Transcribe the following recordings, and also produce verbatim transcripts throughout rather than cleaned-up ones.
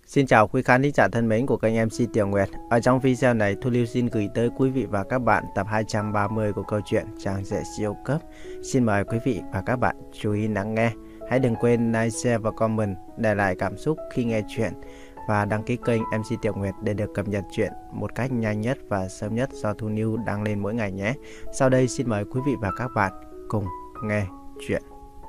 Xin chào quý khán thính giả thân mến của kênh em xê Tiểu Nguyệt. Ở trong video này, Thu Lưu xin gửi tới quý vị và các bạn tập hai trăm ba mươi của câu chuyện Chàng rể siêu cấp. Xin mời quý vị và các bạn chú ý lắng nghe. Hãy đừng quên like, share và comment để lại cảm xúc khi nghe chuyện. Và đăng ký kênh em xê Tiểu Nguyệt để được cập nhật chuyện một cách nhanh nhất và sớm nhất do Thu Lưu đăng lên mỗi ngày nhé. Sau đây xin mời quý vị và các bạn cùng nghe chuyện.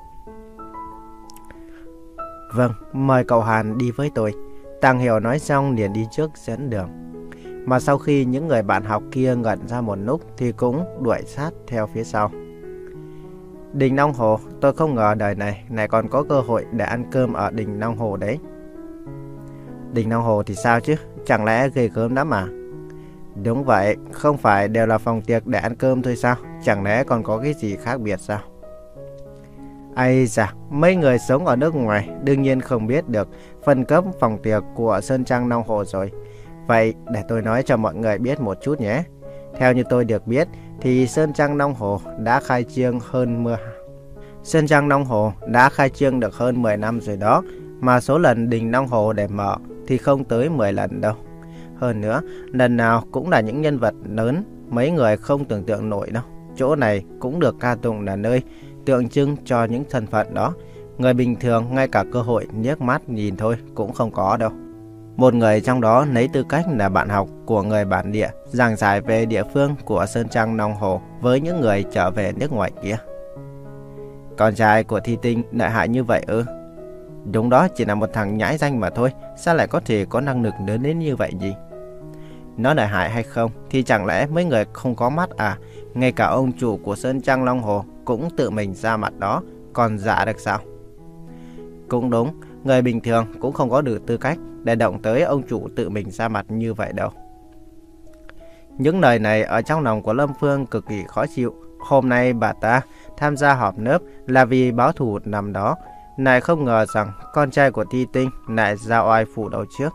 Vâng, mời cậu Hàn đi với tôi. Tàng Hiểu nói xong liền đi trước dẫn đường. Mà sau khi những người bạn học kia ngẩn ra một lúc thì cũng đuổi sát theo phía sau. Đình Long Hồ, tôi không ngờ đời này này còn có cơ hội để ăn cơm ở Đình Long Hồ đấy. Đình Long Hồ thì sao chứ, chẳng lẽ ghê gớm lắm à? Đúng vậy, không phải đều là phòng tiệc để ăn cơm thôi sao? Chẳng lẽ còn có cái gì khác biệt sao? Ây da, mấy người sống ở nước ngoài đương nhiên không biết được phân cấp phòng tiệc của Sơn Trang Long Hồ rồi. Vậy để tôi nói cho mọi người biết một chút nhé. Theo như tôi được biết thì Sơn Trang Long Hồ đã khai trương hơn mưa. Sơn Trang Long Hồ đã khai trương được hơn mười năm rồi đó, mà số lần Đình Long Hồ để mở thì không tới mười lần đâu. Hơn nữa, lần nào cũng là những nhân vật lớn, mấy người không tưởng tượng nổi đâu. Chỗ này cũng được ca tụng là nơi tượng trưng cho những thân phận đó. Người bình thường ngay cả cơ hội liếc mắt nhìn thôi cũng không có đâu. Một người trong đó lấy tư cách là bạn học của người bản địa, giảng giải về địa phương của Sơn Trang Long Hồ với những người trở về nước ngoài kia. Con trai của Thi Tinh lợi hại như vậy ư? Đúng đó, chỉ là một thằng nhãi danh mà thôi, sao lại có thể có năng lực lớn đến như vậy gì? Nó lợi hại hay không thì chẳng lẽ mấy người không có mắt à? Ngay cả ông chủ của Sơn Trang Long Hồ cũng tự mình ra mặt đó, còn giả được sao? Cũng đúng, người bình thường cũng không có đủ tư cách để động tới ông chủ tự mình ra mặt như vậy đâu. Những lời này ở trong lòng của Lâm Phương cực kỳ khó chịu. Hôm nay bà ta tham gia họp lớp là vì báo thù năm đó, lại không ngờ rằng con trai của Thi Tinh lại ra oai phủ đầu trước.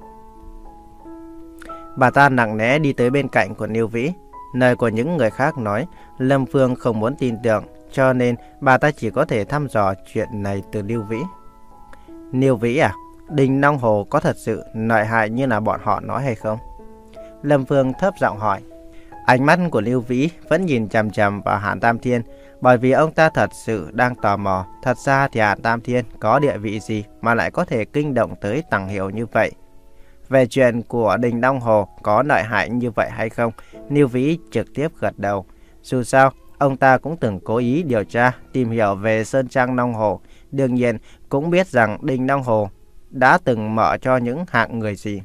Bà ta nặng nề đi tới bên cạnh của Niêu Vĩ. Lời của những người khác nói, Lâm Phương không muốn tin tưởng, cho nên bà ta chỉ có thể thăm dò chuyện này từ Niêu Vĩ. Niêu Vĩ à, Đình Long Hồ có thật sự lợi hại như là bọn họ nói hay không? Lâm Phương thấp giọng hỏi. Ánh mắt của Niêu Vĩ vẫn nhìn chằm chằm vào Hàn Tam Thiên, bởi vì ông ta thật sự đang tò mò. Thật ra thì Hàn Tam Thiên có địa vị gì mà lại có thể kinh động tới Tàng Hiểu như vậy? Về chuyện của Đình Long Hồ có lợi hại như vậy hay không, Niêu Vĩ trực tiếp gật đầu. Dù sao, ông ta cũng từng cố ý điều tra, tìm hiểu về Sơn Trang Long Hồ. Đương nhiên, cũng biết rằng Đình Long Hồ đã từng mở cho những hạng người gì.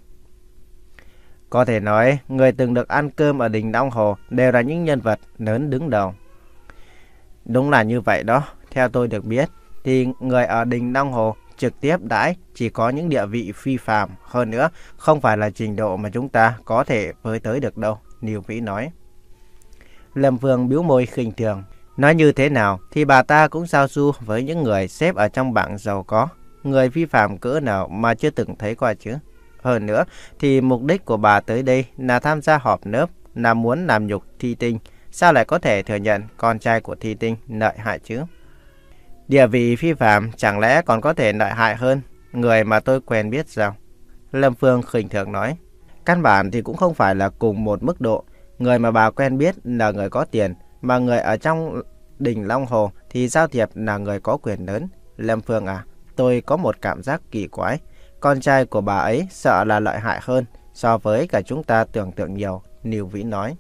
Có thể nói, người từng được ăn cơm ở Đình Long Hồ đều là những nhân vật lớn đứng đầu. Đúng là như vậy đó. Theo tôi được biết, thì người ở Đình Long Hồ trực tiếp đãi chỉ có những địa vị phi phàm, hơn nữa không phải là trình độ mà chúng ta có thể với tới được đâu, Niêu Vĩ nói. Lâm Vương bĩu môi khinh thường. Nói như thế nào thì bà ta cũng giao du với những người xếp ở trong bảng giàu có. Người phi phàm cỡ nào mà chưa từng thấy qua chứ. Hơn nữa thì mục đích của bà tới đây là tham gia họp lớp, là muốn làm nhục Thi Tinh. Sao lại có thể thừa nhận con trai của Thi Tinh lợi hại chứ? Địa vị phi phàm chẳng lẽ còn có thể lợi hại hơn người mà tôi quen biết sao? Lâm Phương khinh thường nói. Căn bản thì cũng không phải là cùng một mức độ. Người mà bà quen biết là người có tiền, mà người ở trong Đình Long Hồ thì giao thiệp là người có quyền lớn. Lâm Phương à, tôi có một cảm giác kỳ quái. Con trai của bà ấy sợ là lợi hại hơn so với cả chúng ta tưởng tượng nhiều, Niêu Vĩ nói.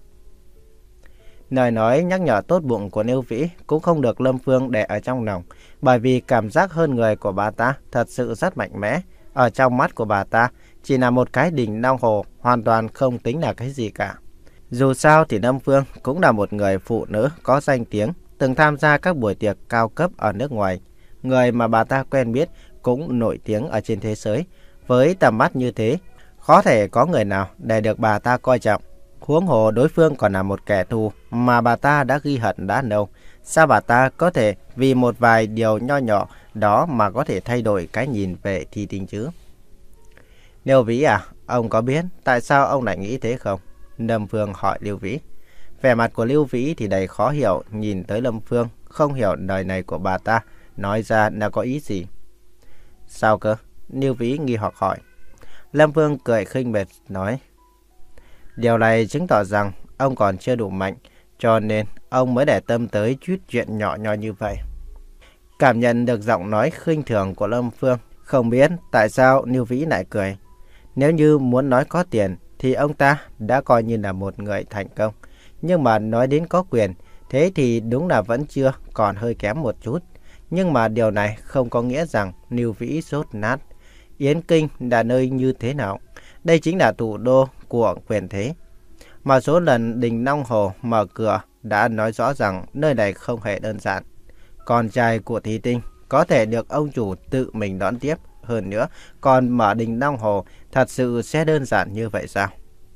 Lời nói nhắc nhở tốt bụng của Niêu Vĩ cũng không được Lâm Phương để ở trong lòng, bởi vì cảm giác hơn người của bà ta thật sự rất mạnh mẽ. Ở trong mắt của bà ta, chỉ là một cái Đình Long Hồ hoàn toàn không tính là cái gì cả. Dù sao thì Lâm Phương cũng là một người phụ nữ có danh tiếng, từng tham gia các buổi tiệc cao cấp ở nước ngoài. Người mà bà ta quen biết cũng nổi tiếng ở trên thế giới. Với tầm mắt như thế, khó thể có người nào để được bà ta coi trọng. Huống hồ đối phương còn là một kẻ thù mà bà ta đã ghi hận đã lâu. Sao bà ta có thể vì một vài điều nho nhỏ đó mà có thể thay đổi cái nhìn về Thi Tinh chứ? Niêu Vĩ à, ông có biết tại sao ông lại nghĩ thế không? Lâm Phương hỏi Niêu Vĩ. Vẻ mặt của Niêu Vĩ thì đầy khó hiểu, nhìn tới Lâm Phương, không hiểu lời này của bà ta nói ra là có ý gì. Sao cơ? Niêu Vĩ nghi hoặc hỏi. Lâm Vương cười khinh miệt nói. Điều này chứng tỏ rằng ông còn chưa đủ mạnh, cho nên ông mới để tâm tới chút chuyện nhỏ nhoi như vậy. Cảm nhận được giọng nói khinh thường của Lâm Vương, không biết tại sao Niêu Vĩ lại cười. Nếu như muốn nói có tiền thì ông ta đã coi như là một người thành công. Nhưng mà nói đến có quyền, thế thì đúng là vẫn chưa, còn hơi kém một chút. Nhưng mà điều này không có nghĩa rằng Niêu Vĩ dốt nát. Yến Kinh là nơi như thế nào? Đây chính là thủ đô của quyền thế. Mà số lần đình Long Hồ mở cửa đã nói rõ rằng nơi này không hề đơn giản. Con trai của Thi Tinh có thể được ông chủ tự mình đón tiếp. Hơn nữa, còn mở đình Long Hồ thật sự sẽ đơn giản như vậy sao?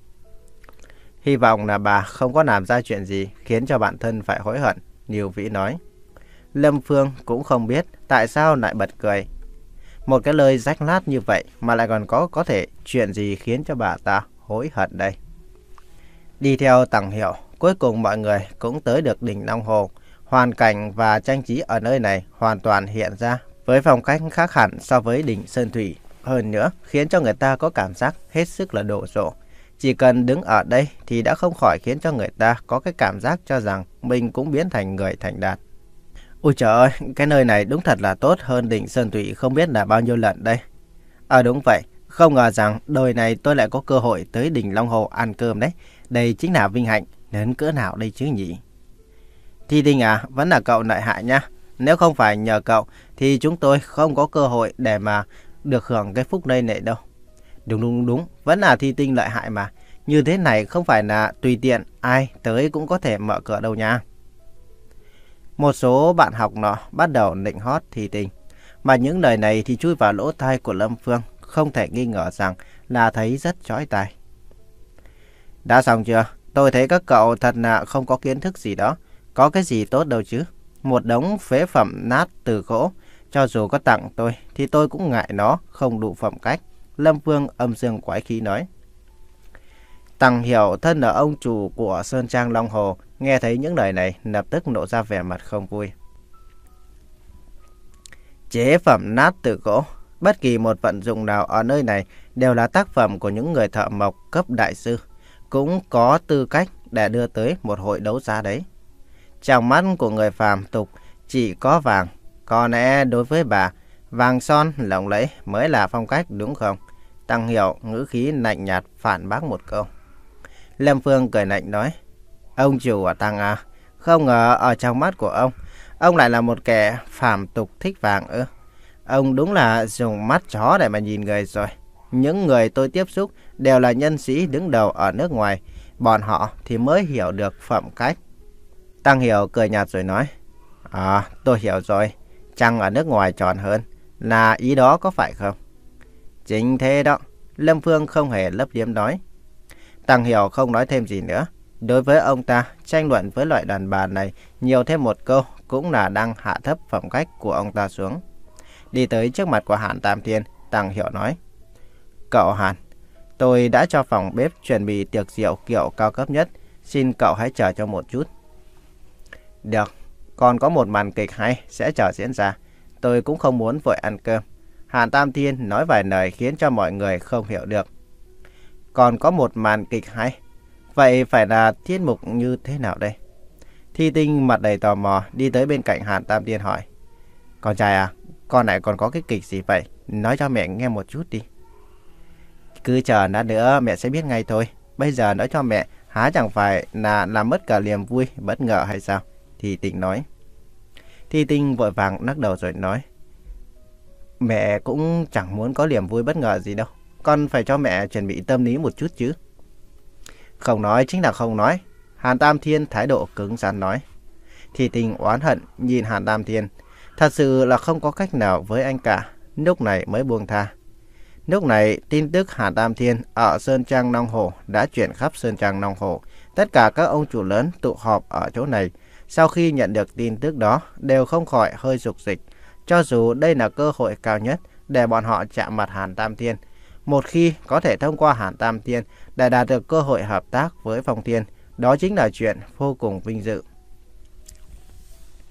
Hy vọng là bà không có làm ra chuyện gì khiến cho bản thân phải hối hận, Niêu Vĩ nói. Lâm Phương cũng không biết tại sao lại bật cười. Một cái lời rách nát như vậy mà lại còn có có thể chuyện gì khiến cho bà ta hối hận đây. Đi theo Tằng Hiệu, cuối cùng mọi người cũng tới được đỉnh Long Hồ. Hoàn cảnh và trang trí ở nơi này hoàn toàn hiện ra với phong cách khác hẳn so với đỉnh Sơn Thủy. Hơn nữa, khiến cho người ta có cảm giác hết sức là đồ sộ. Chỉ cần đứng ở đây thì đã không khỏi khiến cho người ta có cái cảm giác cho rằng mình cũng biến thành người thành đạt. Ôi trời ơi, cái nơi này đúng thật là tốt hơn đỉnh Sơn Thủy không biết là bao nhiêu lần đây. À đúng vậy, không ngờ rằng đời này tôi lại có cơ hội tới đỉnh Long Hồ ăn cơm đấy. Đây chính là vinh hạnh, đến cỡ nào đây chứ nhỉ? Thi Tinh à, vẫn là cậu lợi hại nha. Nếu không phải nhờ cậu thì chúng tôi không có cơ hội để mà được hưởng cái phúc đây này đâu. Đúng đúng đúng, vẫn là Thi Tinh lợi hại mà. Như thế này không phải là tùy tiện ai tới cũng có thể mở cửa đâu nha. Một số bạn học nọ bắt đầu nịnh hót Thi Tinh. Mà những lời này thì chui vào lỗ tai của Lâm Phương, không thể nghi ngờ rằng là thấy rất chói tai. Đã xong chưa? Tôi thấy các cậu thật là không có kiến thức gì đó. Có cái gì tốt đâu chứ. Một đống phế phẩm nát từ gỗ. Cho dù có tặng tôi thì tôi cũng ngại nó không đủ phẩm cách. Lâm Vương âm dương quái khí nói. Tằng Hiểu thân là ông chủ của Sơn Trang Long Hồ, nghe thấy những lời này lập tức nộ ra vẻ mặt không vui. Chế phẩm nát từ gỗ, bất kỳ một vận dụng nào ở nơi này đều là tác phẩm của những người thợ mộc cấp đại sư, cũng có tư cách để đưa tới một hội đấu giá đấy. Trong mắt của người phàm tục chỉ có vàng, có lẽ đối với bà, vàng son lộng lẫy mới là phong cách đúng không? Tằng Hiểu ngữ khí lạnh nhạt phản bác một câu. Lâm Phương cười lạnh nói, ông chủ à Tằng à, không ngờ ở trong mắt của ông, ông lại là một kẻ phàm tục thích vàng ư? Ông đúng là dùng mắt chó để mà nhìn người rồi. Những người tôi tiếp xúc đều là nhân sĩ đứng đầu ở nước ngoài, bọn họ thì mới hiểu được phẩm cách. Tằng Hiểu cười nhạt rồi nói, à tôi hiểu rồi, trăng ở nước ngoài tròn hơn, là ý đó có phải không? Chính thế đó, Lâm Phương không hề lấp liếm nói. Tằng Hiểu không nói thêm gì nữa. Đối với ông ta, tranh luận với loại đàn bà này nhiều thêm một câu cũng là đang hạ thấp phẩm cách của ông ta xuống. Đi tới trước mặt của Hàn Tam Thiên, Tằng Hiểu nói, cậu Hàn, tôi đã cho phòng bếp chuẩn bị tiệc rượu kiểu cao cấp nhất, xin cậu hãy chờ cho một chút. Được, còn có một màn kịch hay sẽ chờ diễn ra, tôi cũng không muốn vội ăn cơm. Hàn Tam Thiên nói vài lời khiến cho mọi người không hiểu được. Còn có một màn kịch hay, vậy phải là tiết mục như thế nào đây? Thi Tinh mặt đầy tò mò đi tới bên cạnh Hàn Tam Thiên hỏi, con trai à, con lại còn có cái kịch gì vậy? Nói cho mẹ nghe một chút đi. Cứ chờ lát nữa mẹ sẽ biết ngay thôi. Bây giờ nói cho mẹ há chẳng phải là làm mất cả niềm vui bất ngờ hay sao? Thi Tinh nói. Thi Tinh vội vàng lắc đầu rồi nói, mẹ cũng chẳng muốn có niềm vui bất ngờ gì đâu. Con phải cho mẹ chuẩn bị tâm lý một chút chứ. Không nói chính là không nói. Hàn Tam Thiên thái độ cứng rắn nói. Thi Tinh oán hận nhìn Hàn Tam Thiên. Thật sự là không có cách nào với anh cả. Lúc này mới buông tha. Lúc này tin tức Hàn Tam Thiên ở Sơn Trang Long Hồ đã chuyển khắp Sơn Trang Long Hồ. Tất cả các ông chủ lớn tụ họp ở chỗ này. Sau khi nhận được tin tức đó đều không khỏi hơi rục dịch. Cho dù đây là cơ hội cao nhất để bọn họ chạm mặt Hàn Tam Thiên. Một khi có thể thông qua Hàn Tam Thiên để đạt được cơ hội hợp tác với Phong Thiên, đó chính là chuyện vô cùng vinh dự.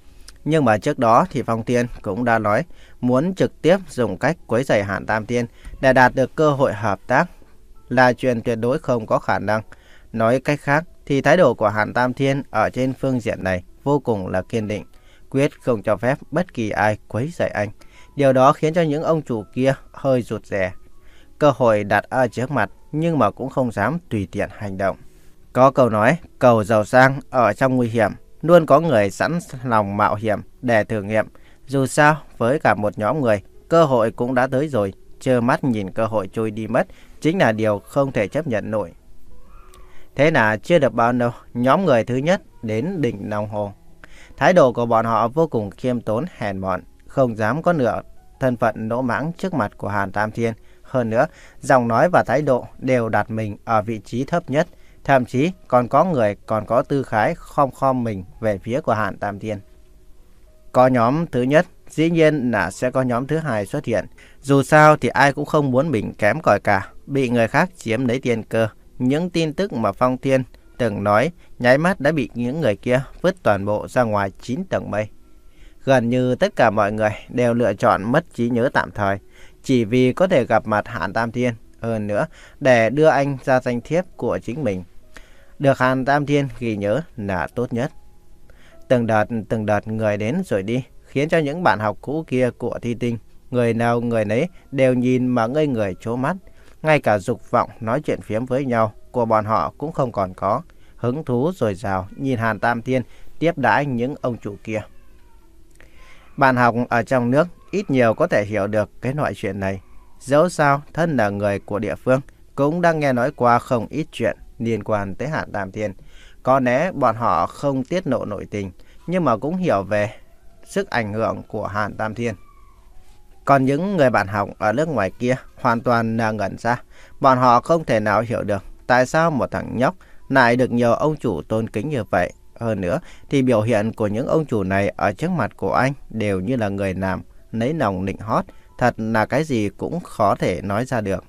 Nhưng mà trước đó thì Phong Thiên cũng đã nói muốn trực tiếp dùng cách quấy rầy Hàn Tam Thiên để đạt được cơ hội hợp tác là chuyện tuyệt đối không có khả năng. Nói cách khác thì thái độ của Hàn Tam Thiên ở trên phương diện này vô cùng là kiên định, quyết không cho phép bất kỳ ai quấy rầy anh. Điều đó khiến cho những ông chủ kia hơi rụt rè. Cơ hội đặt ở trước mặt nhưng mà cũng không dám tùy tiện hành động. Có câu nói, cầu giàu sang ở trong nguy hiểm, luôn có người sẵn lòng mạo hiểm để thử nghiệm. Dù sao, với cả một nhóm người, cơ hội cũng đã tới rồi, trơ mắt nhìn cơ hội trôi đi mất chính là điều không thể chấp nhận nổi. Thế là chưa được bao lâu, nhóm người thứ nhất đến đỉnh Long Hồ. Thái độ của bọn họ vô cùng khiêm tốn hèn mọn, không dám có nửa thân phận lỗ mãng trước mặt của Hàn Tam Thiên. Hơn nữa, giọng nói và thái độ đều đặt mình ở vị trí thấp nhất. Thậm chí còn có người còn có tư khái khom khom mình về phía của Hàn Tam Thiên. Có nhóm thứ nhất, dĩ nhiên là sẽ có nhóm thứ hai xuất hiện. Dù sao thì ai cũng không muốn mình kém cỏi cả, bị người khác chiếm lấy tiên cơ. Những tin tức mà Phong Thiên từng nói nháy mắt đã bị những người kia vứt toàn bộ ra ngoài chín tầng mây. Gần như tất cả mọi người đều lựa chọn mất trí nhớ tạm thời, chỉ vì có thể gặp mặt Hàn Tam Thiên. Hơn nữa, để đưa anh ra danh thiếp của chính mình. Được Hàn Tam Thiên ghi nhớ là tốt nhất. Từng đợt từng đợt người đến rồi đi, khiến cho những bạn học cũ kia của Thi Tinh, người nào người nấy đều nhìn mà ngây người trố mắt. Ngay cả dục vọng nói chuyện phiếm với nhau của bọn họ cũng không còn có. Hứng thú dồi dào nhìn Hàn Tam Thiên tiếp đãi những ông chủ kia. Bạn học ở trong nước ít nhiều có thể hiểu được cái loại chuyện này. Dẫu sao, thân là người của địa phương, cũng đang nghe nói qua không ít chuyện liên quan tới Hàn Tam Thiên. Có lẽ bọn họ không tiết lộ nội tình, nhưng mà cũng hiểu về sức ảnh hưởng của Hàn Tam Thiên. Còn những người bạn học ở nước ngoài kia hoàn toàn là ngẩn ra. Bọn họ không thể nào hiểu được tại sao một thằng nhóc lại được nhiều ông chủ tôn kính như vậy. Hơn nữa thì biểu hiện của những ông chủ này ở trước mặt của anh đều như là người làm, lấy lòng nịnh hót. Thật là cái gì cũng khó thể nói ra được.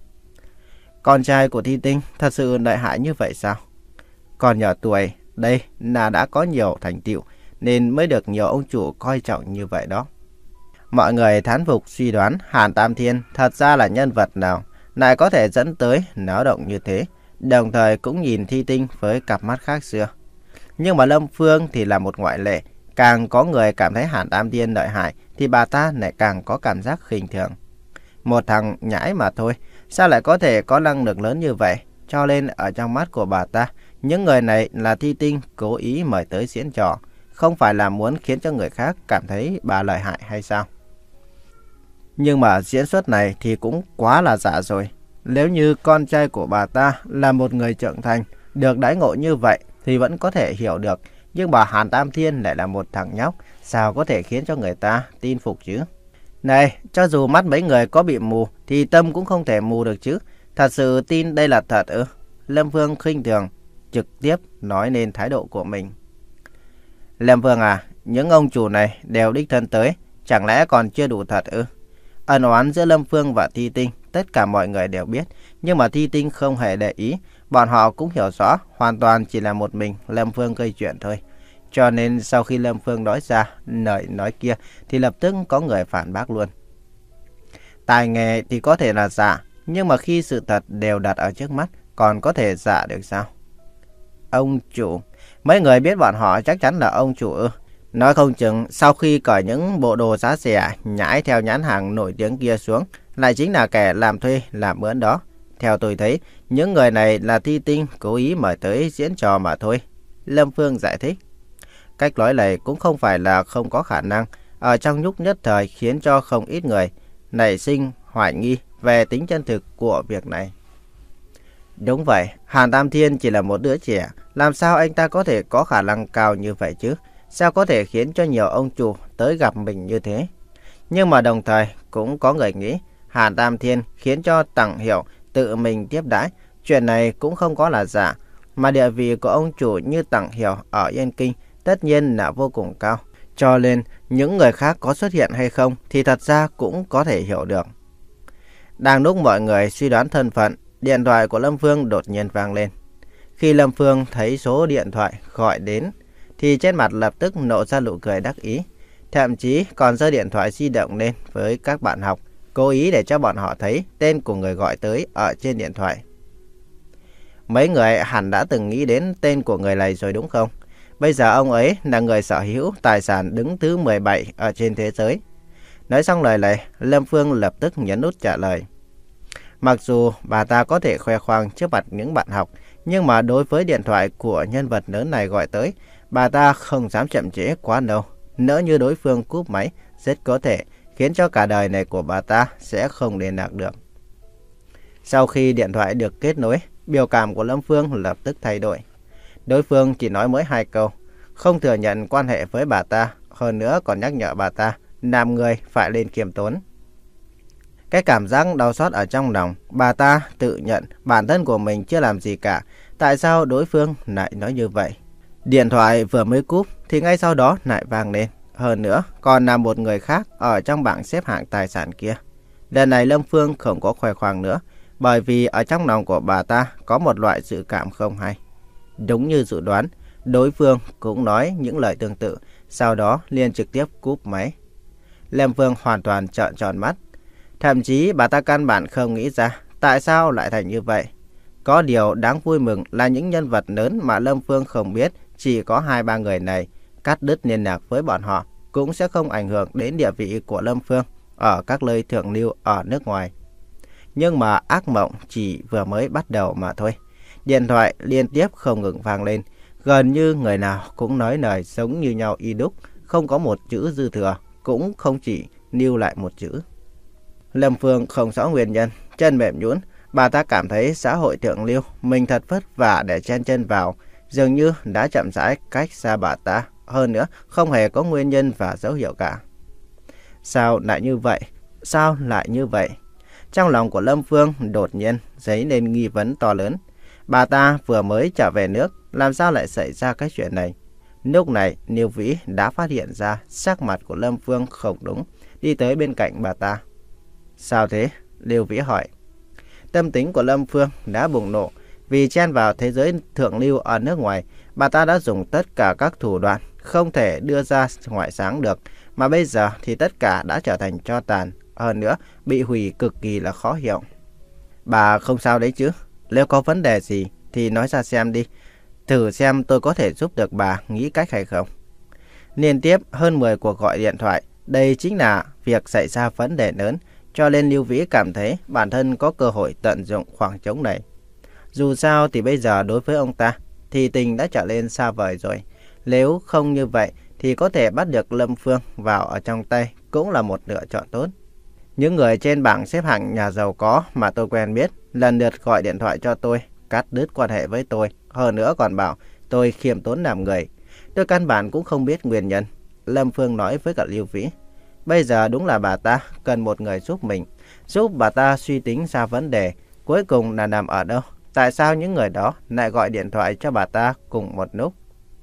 Con trai của Thi Tinh thật sự lợi hại như vậy sao? Còn nhỏ tuổi, đây là đã có nhiều thành tựu nên mới được nhiều ông chủ coi trọng như vậy đó. Mọi người thán phục suy đoán Hàn Tam Thiên thật ra là nhân vật nào lại có thể dẫn tới náo động như thế, đồng thời cũng nhìn Thi Tinh với cặp mắt khác xưa. Nhưng mà Lâm Phương thì là một ngoại lệ. Càng có người cảm thấy Hàn Tam Thiên lợi hại thì bà ta lại càng có cảm giác khinh thường. Một thằng nhãi mà thôi, sao lại có thể có năng lực lớn như vậy? Cho nên ở trong mắt của bà ta, những người này là Thi Tinh cố ý mời tới diễn trò, không phải là muốn khiến cho người khác cảm thấy bà lợi hại hay sao? Nhưng mà diễn xuất này thì cũng quá là giả rồi. Nếu như con trai của bà ta là một người trưởng thành, được đãi ngộ như vậy thì vẫn có thể hiểu được. Nhưng mà Hàn Tam Thiên lại là một thằng nhóc, sao có thể khiến cho người ta tin phục chứ? Này, cho dù mắt mấy người có bị mù thì tâm cũng không thể mù được chứ. Thật sự tin đây là thật ư? Lâm Phương khinh thường, trực tiếp nói lên thái độ của mình. Lâm Phương à, những ông chủ này đều đích thân tới, chẳng lẽ còn chưa đủ thật ư? Ân oán giữa Lâm Phương và Thi Tinh tất cả mọi người đều biết, nhưng mà Thi Tinh không hề để ý. Bọn họ cũng hiểu rõ, hoàn toàn chỉ là một mình Lâm Phương gây chuyện thôi. Cho nên sau khi Lâm Phương nói ra lời nói kia thì lập tức có người phản bác luôn. Tài nghề thì có thể là giả, nhưng mà khi sự thật đều đặt ở trước mắt còn có thể giả được sao? Ông chủ, mấy người biết bọn họ chắc chắn là ông chủ ư? Nói không chừng sau khi cởi những bộ đồ giá rẻ nhãi theo nhãn hàng nổi tiếng kia xuống, lại chính là kẻ làm thuê làm mướn đó. Theo tôi thấy, những người này là Thi Tinh cố ý mời tới diễn trò mà thôi. Lâm Phương giải thích. Cách nói này cũng không phải là không có khả năng, ở trong lúc nhất thời khiến cho không ít người nảy sinh hoài nghi về tính chân thực của việc này. Đúng vậy, Hàn Tam Thiên chỉ là một đứa trẻ, làm sao anh ta có thể có khả năng cao như vậy chứ? Sao có thể khiến cho nhiều ông chủ tới gặp mình như thế? Nhưng mà đồng thời cũng có người nghĩ Hàn Tam Thiên khiến cho Tằng Hiểu tự mình tiếp đãi, chuyện này cũng không có là giả, mà địa vị của ông chủ như Tằng Hiểu ở Yên Kinh tất nhiên là vô cùng cao, cho nên những người khác có xuất hiện hay không thì thật ra cũng có thể hiểu được. Đang lúc mọi người suy đoán thân phận, điện thoại của Lâm Phương đột nhiên vang lên. Khi Lâm Phương thấy số điện thoại gọi đến thì trên mặt lập tức nổ ra nụ cười đắc ý. Thậm chí còn giơ điện thoại di động lên với các bạn học, cố ý để cho bọn họ thấy tên của người gọi tới ở trên điện thoại. Mấy người hẳn đã từng nghĩ đến tên của người này rồi đúng không? Bây giờ ông ấy là người sở hữu tài sản đứng thứ mười bảy ở trên thế giới. Nói xong lời này, Lâm Phương lập tức nhấn nút trả lời. Mặc dù bà ta có thể khoe khoang trước mặt những bạn học, nhưng mà đối với điện thoại của nhân vật lớn này gọi tới, bà ta không dám chậm trễ quá lâu. Nỡ như đối phương cúp máy, rất có thể khiến cho cả đời này của bà ta sẽ không liên lạc được. Sau khi điện thoại được kết nối, biểu cảm của Lâm Phương lập tức thay đổi. Đối phương chỉ nói mới hai câu, không thừa nhận quan hệ với bà ta, hơn nữa còn nhắc nhở bà ta làm người phải lên khiêm tốn. Cái cảm giác đau xót ở trong lòng, bà ta tự nhận bản thân của mình chưa làm gì cả. Tại sao đối phương lại nói như vậy? Điện thoại vừa mới cúp thì ngay sau đó lại vang lên. Hơn nữa còn là một người khác ở trong bảng xếp hạng tài sản kia. Lần này Lâm Phương không có khoe khoang nữa, bởi vì ở trong lòng của bà ta có một loại dự cảm không hay. Đúng như dự đoán, đối phương cũng nói những lời tương tự, sau đó liền trực tiếp cúp máy. Lâm Phương hoàn toàn trợn tròn mắt. Thậm chí bà ta căn bản không nghĩ ra tại sao lại thành như vậy. Có điều đáng vui mừng là những nhân vật lớn mà Lâm Phương không biết, chỉ có hai ba người này, cắt đứt liên lạc với bọn họ cũng sẽ không ảnh hưởng đến địa vị của Lâm Phương ở các nơi thượng lưu ở nước ngoài. Nhưng mà ác mộng chỉ vừa mới bắt đầu mà thôi. Điện thoại liên tiếp không ngừng vang lên, gần như người nào cũng nói lời giống như nhau y đúc, không có một chữ dư thừa, cũng không chỉ lưu lại một chữ. Lâm Phương không rõ nguyên nhân, chân mềm nhũn, bà ta cảm thấy xã hội thượng lưu mình thật vất vả để chen chân vào, dường như đã chậm rãi cách xa bà ta, hơn nữa không hề có nguyên nhân và dấu hiệu cả. Sao lại như vậy? Sao lại như vậy? Trong lòng của Lâm Phương đột nhiên dấy lên nghi vấn to lớn. Bà ta vừa mới trở về nước, làm sao lại xảy ra cái chuyện này? Lúc này, Niêu Vĩ đã phát hiện ra sắc mặt của Lâm Phương không đúng, đi tới bên cạnh bà ta. Sao thế? Niêu Vĩ hỏi. Tâm tính của Lâm Phương đã bùng nổ. Vì chen vào thế giới thượng lưu ở nước ngoài, bà ta đã dùng tất cả các thủ đoạn không thể đưa ra ngoại sáng được. Mà bây giờ thì tất cả đã trở thành tro tàn. Hơn nữa, bị hủy cực kỳ là khó hiểu. Bà không sao đấy chứ? Nếu có vấn đề gì thì nói ra xem đi. Thử xem tôi có thể giúp được bà nghĩ cách hay không. Liên tiếp hơn mười cuộc gọi điện thoại. Đây chính là việc xảy ra vấn đề lớn. Cho nên Lưu Vĩ cảm thấy bản thân có cơ hội tận dụng khoảng trống này. Dù sao thì bây giờ đối với ông ta thì tình đã trở lên xa vời rồi. Nếu không như vậy thì có thể bắt được Lâm Phương vào ở trong tay cũng là một lựa chọn tốt. Những người trên bảng xếp hạng nhà giàu có mà tôi quen biết lần lượt gọi điện thoại cho tôi, cắt đứt quan hệ với tôi. Hơn nữa còn bảo tôi khiêm tốn làm người. Tôi căn bản cũng không biết nguyên nhân. Lâm Phương nói với cả Lưu Vĩ. Bây giờ đúng là bà ta cần một người giúp mình. Giúp bà ta suy tính ra vấn đề. Cuối cùng là nằm ở đâu? Tại sao những người đó lại gọi điện thoại cho bà ta cùng một lúc?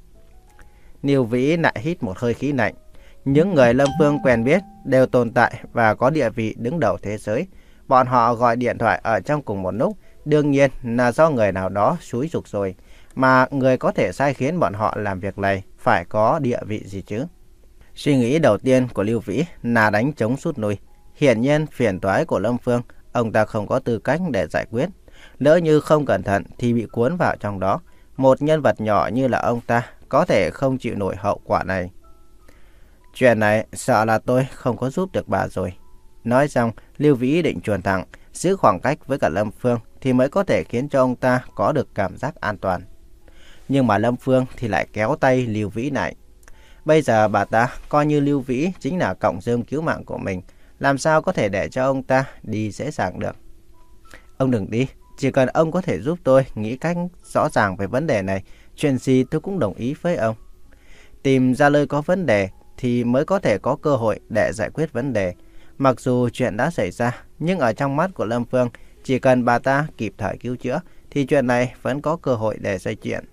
Lưu Vĩ lại hít một hơi khí lạnh. Những người Lâm Phương quen biết đều tồn tại và có địa vị đứng đầu thế giới. Bọn họ gọi điện thoại ở trong cùng một lúc, đương nhiên là do người nào đó xúi giục rồi. Mà người có thể sai khiến bọn họ làm việc này phải có địa vị gì chứ? Suy nghĩ đầu tiên của Lưu Vĩ là đánh trống rút lui. Hiển nhiên phiền toái của Lâm Phương, ông ta không có tư cách để giải quyết. Lỡ như không cẩn thận thì bị cuốn vào trong đó. Một nhân vật nhỏ như là ông ta có thể không chịu nổi hậu quả này. Chuyện này sợ là tôi không có giúp được bà rồi. Nói xong, Lưu Vĩ định chuồn thẳng, giữ khoảng cách với cả Lâm Phương thì mới có thể khiến cho ông ta có được cảm giác an toàn. Nhưng mà Lâm Phương thì lại kéo tay Lưu Vĩ lại. Bây giờ bà ta coi như Lưu Vĩ chính là cọng rơm cứu mạng của mình, làm sao có thể để cho ông ta đi dễ dàng được. Ông đừng đi, chỉ cần ông có thể giúp tôi nghĩ cách rõ ràng về vấn đề này, chuyện gì tôi cũng đồng ý với ông. Tìm ra nơi có vấn đề thì mới có thể có cơ hội để giải quyết vấn đề. Mặc dù chuyện đã xảy ra, nhưng ở trong mắt của Lâm Phương, chỉ cần bà ta kịp thời cứu chữa thì chuyện này vẫn có cơ hội để xoay chuyện.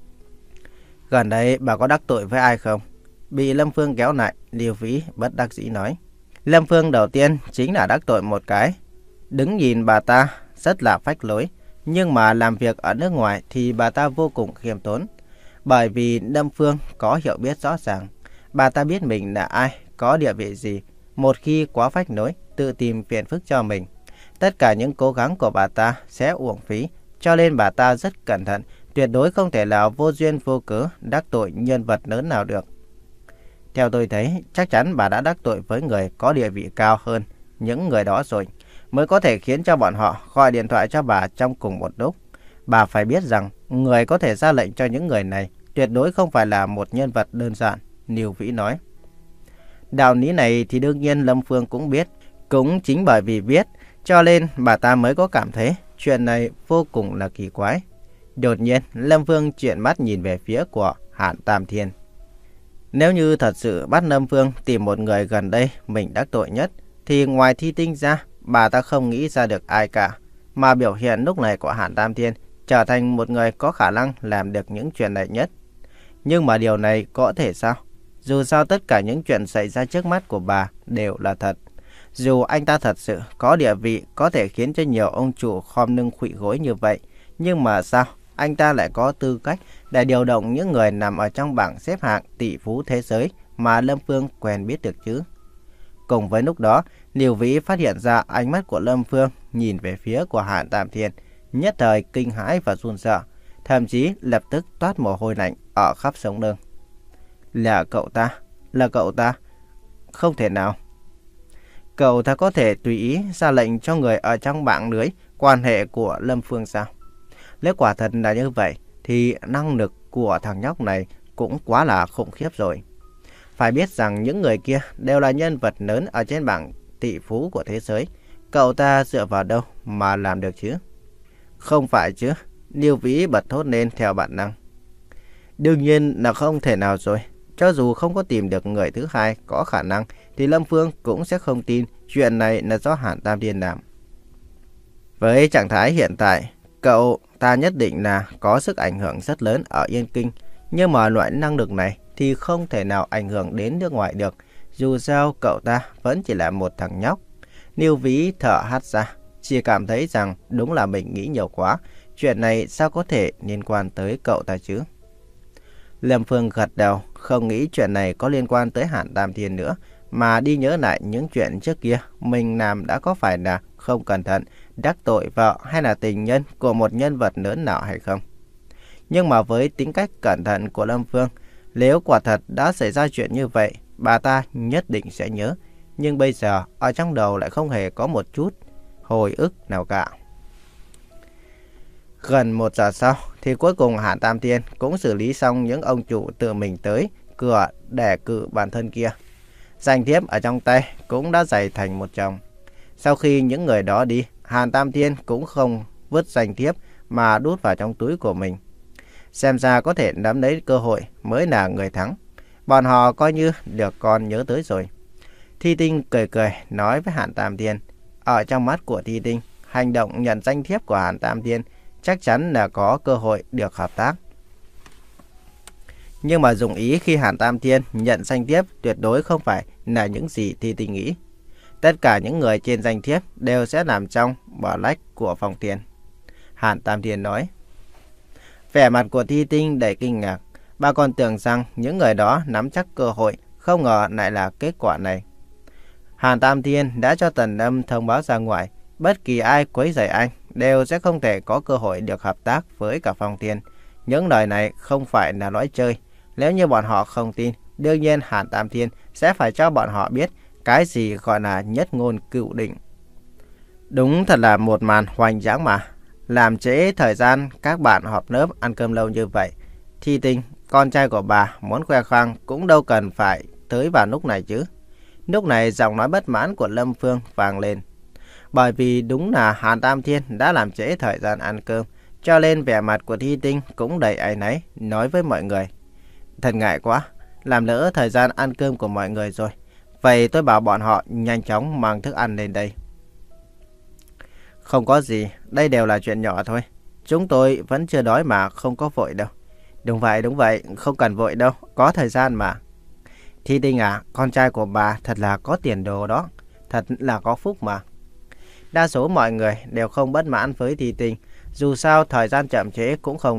Gần đây bà có đắc tội với ai không? Bị Lâm Phương kéo lại, Lưu Vĩ bất đắc dĩ nói. Lâm Phương đầu tiên chính là đắc tội một cái. Đứng nhìn bà ta rất là phách lối, nhưng mà làm việc ở nước ngoài thì bà ta vô cùng khiêm tốn. Bởi vì Lâm Phương có hiểu biết rõ ràng, bà ta biết mình là ai, có địa vị gì. Một khi quá phách nối, tự tìm phiền phức cho mình, tất cả những cố gắng của bà ta sẽ uổng phí. Cho nên bà ta rất cẩn thận, tuyệt đối không thể nào vô duyên vô cớ đắc tội nhân vật lớn nào được. Theo tôi thấy, chắc chắn bà đã đắc tội với người có địa vị cao hơn những người đó rồi, mới có thể khiến cho bọn họ gọi điện thoại cho bà trong cùng một lúc. Bà phải biết rằng, người có thể ra lệnh cho những người này tuyệt đối không phải là một nhân vật đơn giản, Niêu Vĩ nói. Đạo lý này thì đương nhiên Lâm Phương cũng biết. Cũng chính bởi vì biết, cho nên bà ta mới có cảm thấy chuyện này vô cùng là kỳ quái. Đột nhiên, Lâm Phương chuyển mắt nhìn về phía của Hàn Tam Thiên. Nếu như thật sự bắt Lâm Phương tìm một người gần đây mình đắc tội nhất, thì ngoài Thi Tinh ra, bà ta không nghĩ ra được ai cả. Mà biểu hiện lúc này của Hàn Tam Thiên trở thành một người có khả năng làm được những chuyện này nhất. Nhưng mà điều này có thể sao? Dù sao tất cả những chuyện xảy ra trước mắt của bà đều là thật. Dù anh ta thật sự có địa vị có thể khiến cho nhiều ông chủ khom lưng khuỵu gối như vậy, nhưng mà sao anh ta lại có tư cách để điều động những người nằm ở trong bảng xếp hạng tỷ phú thế giới mà Lâm Phương quen biết được chứ? Cùng với lúc đó, Niêu Vĩ phát hiện ra ánh mắt của Lâm Phương nhìn về phía của Hàn Tam Thiên, nhất thời kinh hãi và run sợ, thậm chí lập tức toát mồ hôi lạnh ở khắp sống lưng. Là cậu ta, là cậu ta, không thể nào. Cậu ta có thể tùy ý ra lệnh cho người ở trong bảng lưới quan hệ của Lâm Phương sao? Nếu quả thật là như vậy, thì năng lực của thằng nhóc này cũng quá là khủng khiếp rồi. Phải biết rằng những người kia đều là nhân vật lớn ở trên bảng tỷ phú của thế giới. Cậu ta dựa vào đâu mà làm được chứ? Không phải chứ? Niêu Vĩ bật thốt lên theo bản năng. Đương nhiên là không thể nào rồi. Cho dù không có tìm được người thứ hai có khả năng, thì Lâm Phương cũng sẽ không tin chuyện này là do Hàn Tam Thiên làm. Với trạng thái hiện tại, cậu ta nhất định là có sức ảnh hưởng rất lớn ở Yên Kinh. Nhưng mà loại năng lực này thì không thể nào ảnh hưởng đến nước ngoài được. Dù sao cậu ta vẫn chỉ là một thằng nhóc. Niêu Vĩ thở hắt ra, chỉ cảm thấy rằng đúng là mình nghĩ nhiều quá. Chuyện này sao có thể liên quan tới cậu ta chứ? Lâm Phương gật đầu, không nghĩ chuyện này có liên quan tới Hàn Tam Thiên nữa, mà đi nhớ lại những chuyện trước kia mình làm đã có phải là không cẩn thận đắc tội vợ hay là tình nhân của một nhân vật lớn nào hay không. Nhưng mà với tính cách cẩn thận của Lâm Phương, nếu quả thật đã xảy ra chuyện như vậy, bà ta nhất định sẽ nhớ. Nhưng bây giờ ở trong đầu lại không hề có một chút hồi ức nào cả. Gần một giờ sau thì cuối cùng Hàn Tam Thiên cũng xử lý xong những ông chủ tự mình tới cửa để cử bản thân kia. Danh thiếp ở trong tay cũng đã dày thành một chồng. Sau khi những người đó đi, Hàn Tam Thiên cũng không vứt danh thiếp mà đút vào trong túi của mình. Xem ra có thể nắm lấy cơ hội mới là người thắng. Bọn họ coi như được con nhớ tới rồi. Thi Tinh cười cười nói với Hàn Tam Thiên. Ở trong mắt của Thi Tinh, hành động nhận danh thiếp của Hàn Tam Thiên chắc chắn là có cơ hội được hợp tác. Nhưng mà dụng ý khi Hàn Tam Thiên nhận danh thiếp tuyệt đối không phải là những gì Thi Tinh nghĩ. Tất cả những người trên danh thiếp đều sẽ nằm trong bảo lách của phòng tiền. Hàn Tam Thiên nói. Vẻ mặt của Thi Tinh đầy kinh ngạc. Bà còn tưởng rằng những người đó nắm chắc cơ hội, không ngờ lại là kết quả này. Hàn Tam Thiên đã cho Tần Lâm thông báo ra ngoài, bất kỳ ai quấy rầy anh đều sẽ không thể có cơ hội được hợp tác với cả Phong Thiên. Những lời này không phải là nói chơi. Nếu như bọn họ không tin, đương nhiên Hàn Tam Thiên sẽ phải cho bọn họ biết cái gì gọi là nhất ngôn cựu định. Đúng thật là một màn hoành tráng mà. Làm trễ thời gian các bạn họp lớp ăn cơm lâu như vậy. Thi Tinh, con trai của bà muốn khoe khoang cũng đâu cần phải tới vào lúc này chứ. Lúc này giọng nói bất mãn của Lâm Phương vang lên. Bởi vì đúng là Hàn Tam Thiên đã làm trễ thời gian ăn cơm, cho nên vẻ mặt của Thi Tinh cũng đầy áy náy, nói với mọi người. Thật ngại quá, làm lỡ thời gian ăn cơm của mọi người rồi. Vậy tôi bảo bọn họ nhanh chóng mang thức ăn lên đây. Không có gì, đây đều là chuyện nhỏ thôi. Chúng tôi vẫn chưa đói mà không có vội đâu. Đúng vậy, đúng vậy, không cần vội đâu, có thời gian mà. Thi Tinh à, con trai của bà thật là có tiền đồ đó, thật là có phúc mà. Đa số mọi người đều không bất mãn với Thi Tinh. Dù sao thời gian chậm trễ cũng không đâu.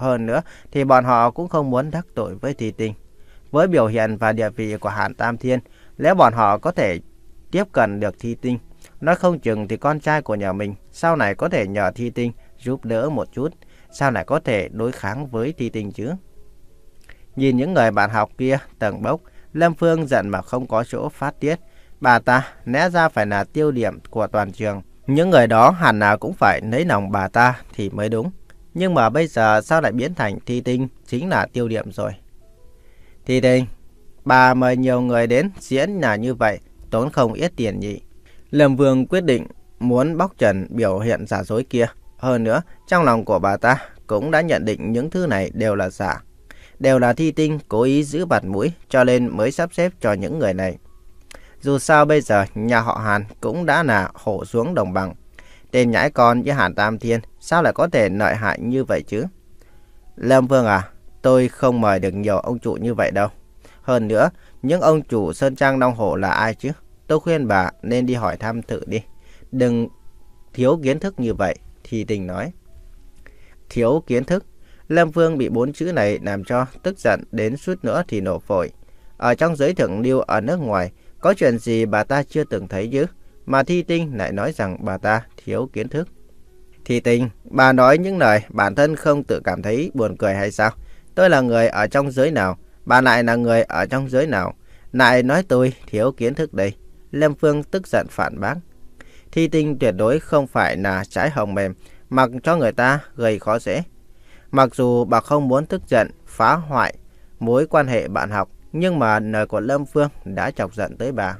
Hơn nữa thì bọn họ cũng không muốn đắc tội với Thi Tinh. Với biểu hiện và địa vị của Hàn Tam Thiên, nếu bọn họ có thể tiếp cận được Thi Tinh, nói không chừng thì con trai của nhà mình sau này có thể nhờ Thi Tinh giúp đỡ một chút, sao lại có thể đối kháng với Thi Tinh chứ? Nhìn những người bạn học kia tầng bốc, Lâm Phương giận mà không có chỗ phát tiết. Bà ta lẽ ra phải là tiêu điểm của toàn trường. Những người đó hẳn nào cũng phải lấy lòng bà ta thì mới đúng. Nhưng mà bây giờ sao lại biến thành Thi Tinh chính là tiêu điểm rồi? Thi Tinh, bà mời nhiều người đến diễn là như vậy, tốn không ít tiền nhỉ? Lâm Vương quyết định muốn bóc trần biểu hiện giả dối kia. Hơn nữa, trong lòng của bà ta cũng đã nhận định những thứ này đều là giả. Đều là Thi Tinh cố ý giữ bạt mũi cho nên mới sắp xếp cho những người này. Dù sao bây giờ nhà họ Hàn cũng đã là hổ xuống đồng bằng. Tên nhãi con với Hàn Tam Thiên sao lại có thể lợi hại như vậy chứ? Lâm Vương à, tôi không mời được nhiều ông chủ như vậy đâu. Hơn nữa, những ông chủ Sơn Trang Long Hổ là ai chứ? Tôi khuyên bà nên đi hỏi thăm thử đi. Đừng thiếu kiến thức như vậy, Thi Tinh nói. Thiếu kiến thức? Lâm Vương bị bốn chữ này làm cho tức giận đến suýt nữa thì nổ phổi. Ở trong giới thượng lưu ở nước ngoài, có chuyện gì bà ta chưa từng thấy chứ? Mà Thi Tinh lại nói rằng bà ta thiếu kiến thức. Thi Tinh, bà nói những lời bản thân không tự cảm thấy buồn cười hay sao? Tôi là người ở trong giới nào? Bà lại là người ở trong giới nào? Lại nói tôi thiếu kiến thức đây. Lâm Phương tức giận phản bác. Thi Tinh tuyệt đối không phải là trái hồng mềm, mặc cho người ta gây khó dễ. Mặc dù bà không muốn tức giận, phá hoại mối quan hệ bạn học, nhưng mà lời của Lâm Phương đã chọc giận tới bà.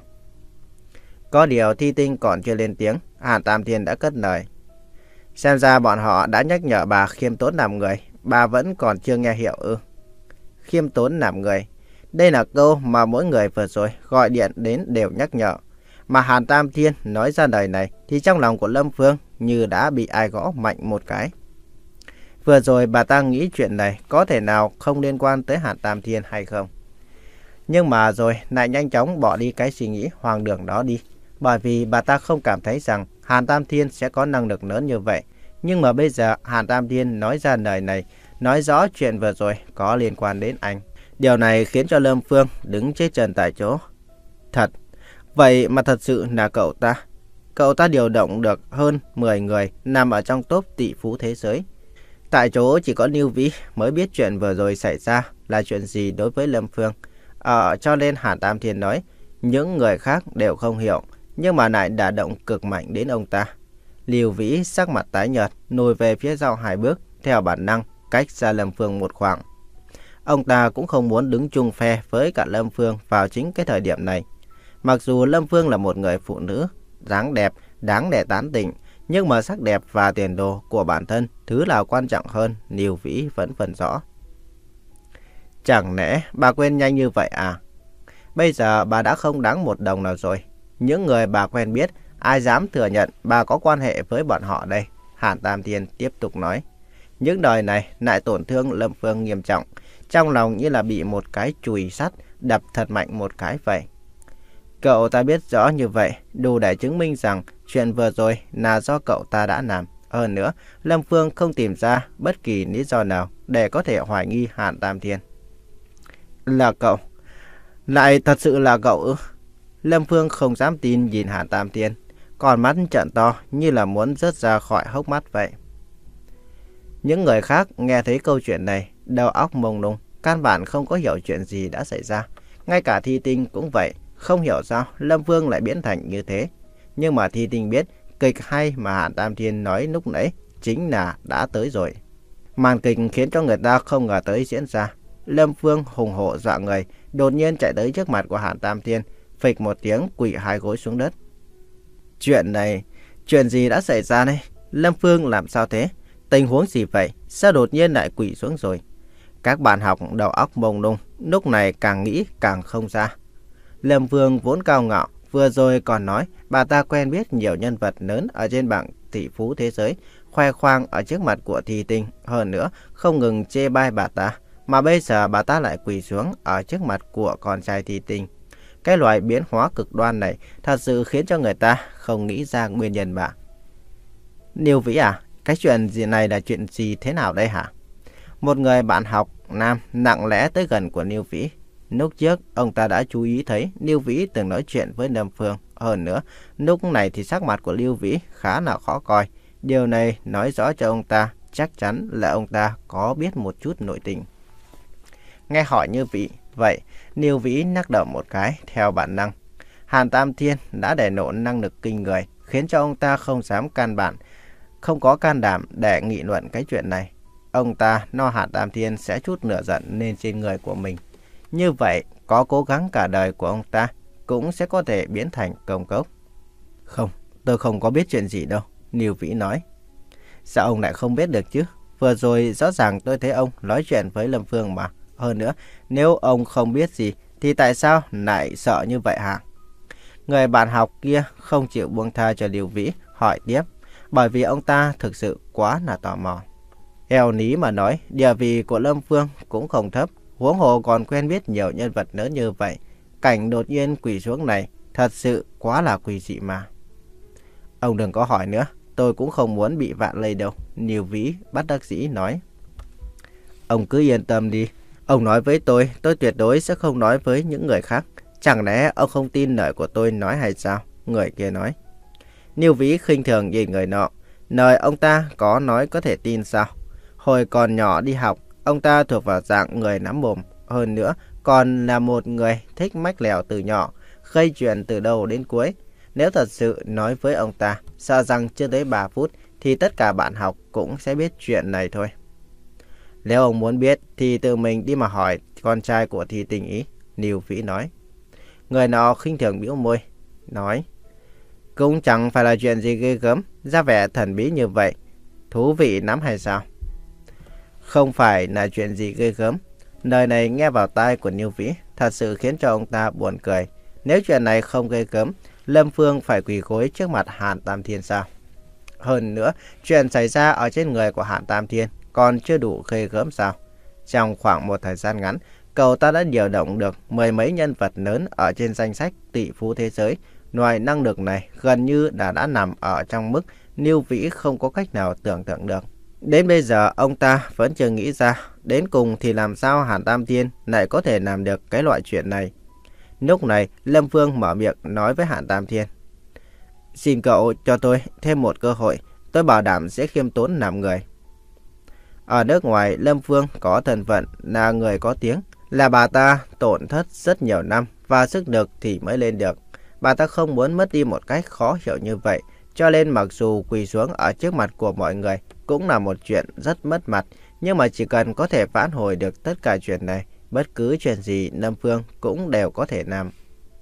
Có điều Thi Tinh còn chưa lên tiếng, Hàn Tam Thiên đã cất lời. Xem ra bọn họ đã nhắc nhở bà khiêm tốn làm người, bà vẫn còn chưa nghe hiểu ư? Khiêm tốn làm người, đây là câu mà mỗi người vừa rồi gọi điện đến đều nhắc nhở. Mà Hàn Tam Thiên nói ra lời này thì trong lòng của Lâm Phương như đã bị ai gõ mạnh một cái. Vừa rồi bà ta nghĩ chuyện này có thể nào không liên quan tới Hàn Tam Thiên hay không? Nhưng mà rồi lại nhanh chóng bỏ đi cái suy nghĩ hoang đường đó đi. Bởi vì bà ta không cảm thấy rằng Hàn Tam Thiên sẽ có năng lực lớn như vậy. Nhưng mà bây giờ Hàn Tam Thiên nói ra lời này, nói rõ chuyện vừa rồi có liên quan đến anh. Điều này khiến cho Lâm Phương đứng chết chân tại chỗ. Thật, vậy mà thật sự là cậu ta. Cậu ta điều động được hơn mười người nằm ở trong top tỷ phú thế giới. Tại chỗ chỉ có Lưu Vĩ mới biết chuyện vừa rồi xảy ra là chuyện gì đối với Lâm Phương. Ờ, cho nên Hàn Tam Thiên nói, những người khác đều không hiểu, nhưng mà lại đả động cực mạnh đến ông ta. Lưu Vĩ sắc mặt tái nhợt, lùi về phía sau hai bước, theo bản năng, cách xa Lâm Phương một khoảng. Ông ta cũng không muốn đứng chung phe với cả Lâm Phương vào chính cái thời điểm này. Mặc dù Lâm Phương là một người phụ nữ, dáng đẹp, đáng để tán tỉnh, nhưng mà sắc đẹp và tiền đồ của bản thân, thứ nào quan trọng hơn, Lưu Vĩ vẫn phần rõ. Chẳng lẽ bà quên nhanh như vậy à? Bây giờ bà đã không đáng một đồng nào rồi. Những người bà quen biết, ai dám thừa nhận bà có quan hệ với bọn họ đây? Hàn Tam Thiên tiếp tục nói. Những lời này lại tổn thương Lâm Phương nghiêm trọng. Trong lòng như là bị một cái chùy sắt đập thật mạnh một cái vậy. Cậu ta biết rõ như vậy, đủ để chứng minh rằng chuyện vừa rồi là do cậu ta đã làm. Hơn nữa, Lâm Phương không tìm ra bất kỳ lý do nào để có thể hoài nghi Hàn Tam Thiên. Là cậu? Lại thật sự là cậu ư? Lâm Phương không dám tin nhìn Hàn Tam Thiên, còn mắt trợn to như là muốn rớt ra khỏi hốc mắt vậy. Những người khác nghe thấy câu chuyện này, đầu óc mông lung, căn bản không có hiểu chuyện gì đã xảy ra. Ngay cả Thi Tinh cũng vậy, không hiểu sao Lâm Phương lại biến thành như thế. Nhưng mà Thi Tinh biết kịch hay mà Hàn Tam Thiên nói lúc nãy chính là đã tới rồi. Màn kịch khiến cho người ta không ngờ tới diễn ra. Lâm Phương hùng hổ dọa người, đột nhiên chạy tới trước mặt của Hàn Tam Thiên, phịch một tiếng quỳ hai gối xuống đất. Chuyện này, chuyện gì đã xảy ra đây? Lâm Phương làm sao thế? Tình huống gì vậy? Sao đột nhiên lại quỳ xuống rồi? Các bạn học đầu óc mông lung, lúc này càng nghĩ càng không ra. Lâm Phương vốn cao ngạo, vừa rồi còn nói bà ta quen biết nhiều nhân vật lớn ở trên bảng tỷ phú thế giới, khoe khoang ở trước mặt của Thi Tinh, hơn nữa không ngừng chê bai bà ta. Mà bây giờ bà ta lại quỳ xuống ở trước mặt của con trai Thi Tinh. Cái loại biến hóa cực đoan này thật sự khiến cho người ta không nghĩ ra nguyên nhân bà. Lưu Vĩ à, cái chuyện gì này là chuyện gì thế nào đây hả? Một người bạn học nam lặng lẽ tới gần của Niêu Vĩ. Lúc trước, ông ta đã chú ý thấy Niêu Vĩ từng nói chuyện với Lâm Phương. Hơn nữa, lúc này thì sắc mặt của Niêu Vĩ khá là khó coi. Điều này nói rõ cho ông ta chắc chắn là ông ta có biết một chút nội tình. Nghe hỏi như vậy, vậy Niêu Vĩ lắc đầu một cái theo bản năng. Hàn Tam Thiên đã để lộ năng lực kinh người, khiến cho ông ta không dám can bản, không có can đảm để nghị luận cái chuyện này. Ông ta lo Hàn Tam Thiên sẽ chút lửa giận lên trên người của mình. Như vậy, có cố gắng cả đời của ông ta cũng sẽ có thể biến thành công cốc. Không, tôi không có biết chuyện gì đâu, Niêu Vĩ nói. Sao ông lại không biết được chứ? Vừa rồi rõ ràng tôi thấy ông nói chuyện với Lâm Phương mà. Hơn nữa, nếu ông không biết gì, thì tại sao lại sợ như vậy hả? Người bạn học kia không chịu buông tha cho Niêu Vĩ, hỏi tiếp, bởi vì ông ta thực sự quá là tò mò. Eo ní mà nói, địa vị của Lâm Phương cũng không thấp, huống hồ còn quen biết nhiều nhân vật lớn như vậy. Cảnh đột nhiên quỳ xuống này, thật sự quá là quỷ dị mà. Ông đừng có hỏi nữa, tôi cũng không muốn bị vạ lây đâu, Niêu Vĩ bất đắc dĩ nói. Ông cứ yên tâm đi, ông nói với tôi, tôi tuyệt đối sẽ không nói với những người khác. Chẳng lẽ ông không tin lời của tôi nói hay sao? Người kia nói. Niêu Vĩ khinh thường nhìn người nọ. Lời ông ta có nói có thể tin sao? Hồi còn nhỏ đi học, ông ta thuộc vào dạng người nắm mồm. Hơn nữa, còn là một người thích mách lèo từ nhỏ, gây chuyện từ đầu đến cuối. Nếu thật sự nói với ông ta, sợ rằng chưa tới ba phút, thì tất cả bạn học cũng sẽ biết chuyện này thôi. Nếu ông muốn biết, thì tự mình đi mà hỏi con trai của Thi Tình ý, Niêu Vĩ nói. Người nọ khinh thường bĩu môi, nói. Cũng chẳng phải là chuyện gì ghê gớm, ra vẻ thần bí như vậy. Thú vị lắm hay sao? Không phải là chuyện gì ghê gớm. Lời này nghe vào tai của Niêu Vĩ, thật sự khiến cho ông ta buồn cười. Nếu chuyện này không ghê gớm, Lâm Phương phải quỳ gối trước mặt Hàn Tam Thiên sao? Hơn nữa, chuyện xảy ra ở trên người của Hàn Tam Thiên còn chưa đủ ghê gớm sao? Trong khoảng một thời gian ngắn, cậu ta đã điều động được mười mấy nhân vật lớn ở trên danh sách tỷ phú thế giới. Loại năng lực này gần như đã đã nằm ở trong mức Niêu Vĩ không có cách nào tưởng tượng được. Đến bây giờ ông ta vẫn chưa nghĩ ra, đến cùng thì làm sao Hàn Tam Thiên lại có thể làm được cái loại chuyện này. Lúc này, Lâm Phương mở miệng nói với Hàn Tam Thiên. Xin cậu cho tôi thêm một cơ hội, tôi bảo đảm sẽ khiêm tốn làm người. Ở nước ngoài, Lâm Phương có thân phận là người có tiếng, là bà ta tổn thất rất nhiều năm và sức lực thì mới lên được. Bà ta không muốn mất đi một cách khó hiểu như vậy, cho nên mặc dù quỳ xuống ở trước mặt của mọi người cũng là một chuyện rất mất mặt, nhưng mà chỉ cần có thể vãn hồi được tất cả chuyện này, bất cứ chuyện gì Lâm Phương cũng đều có thể làm.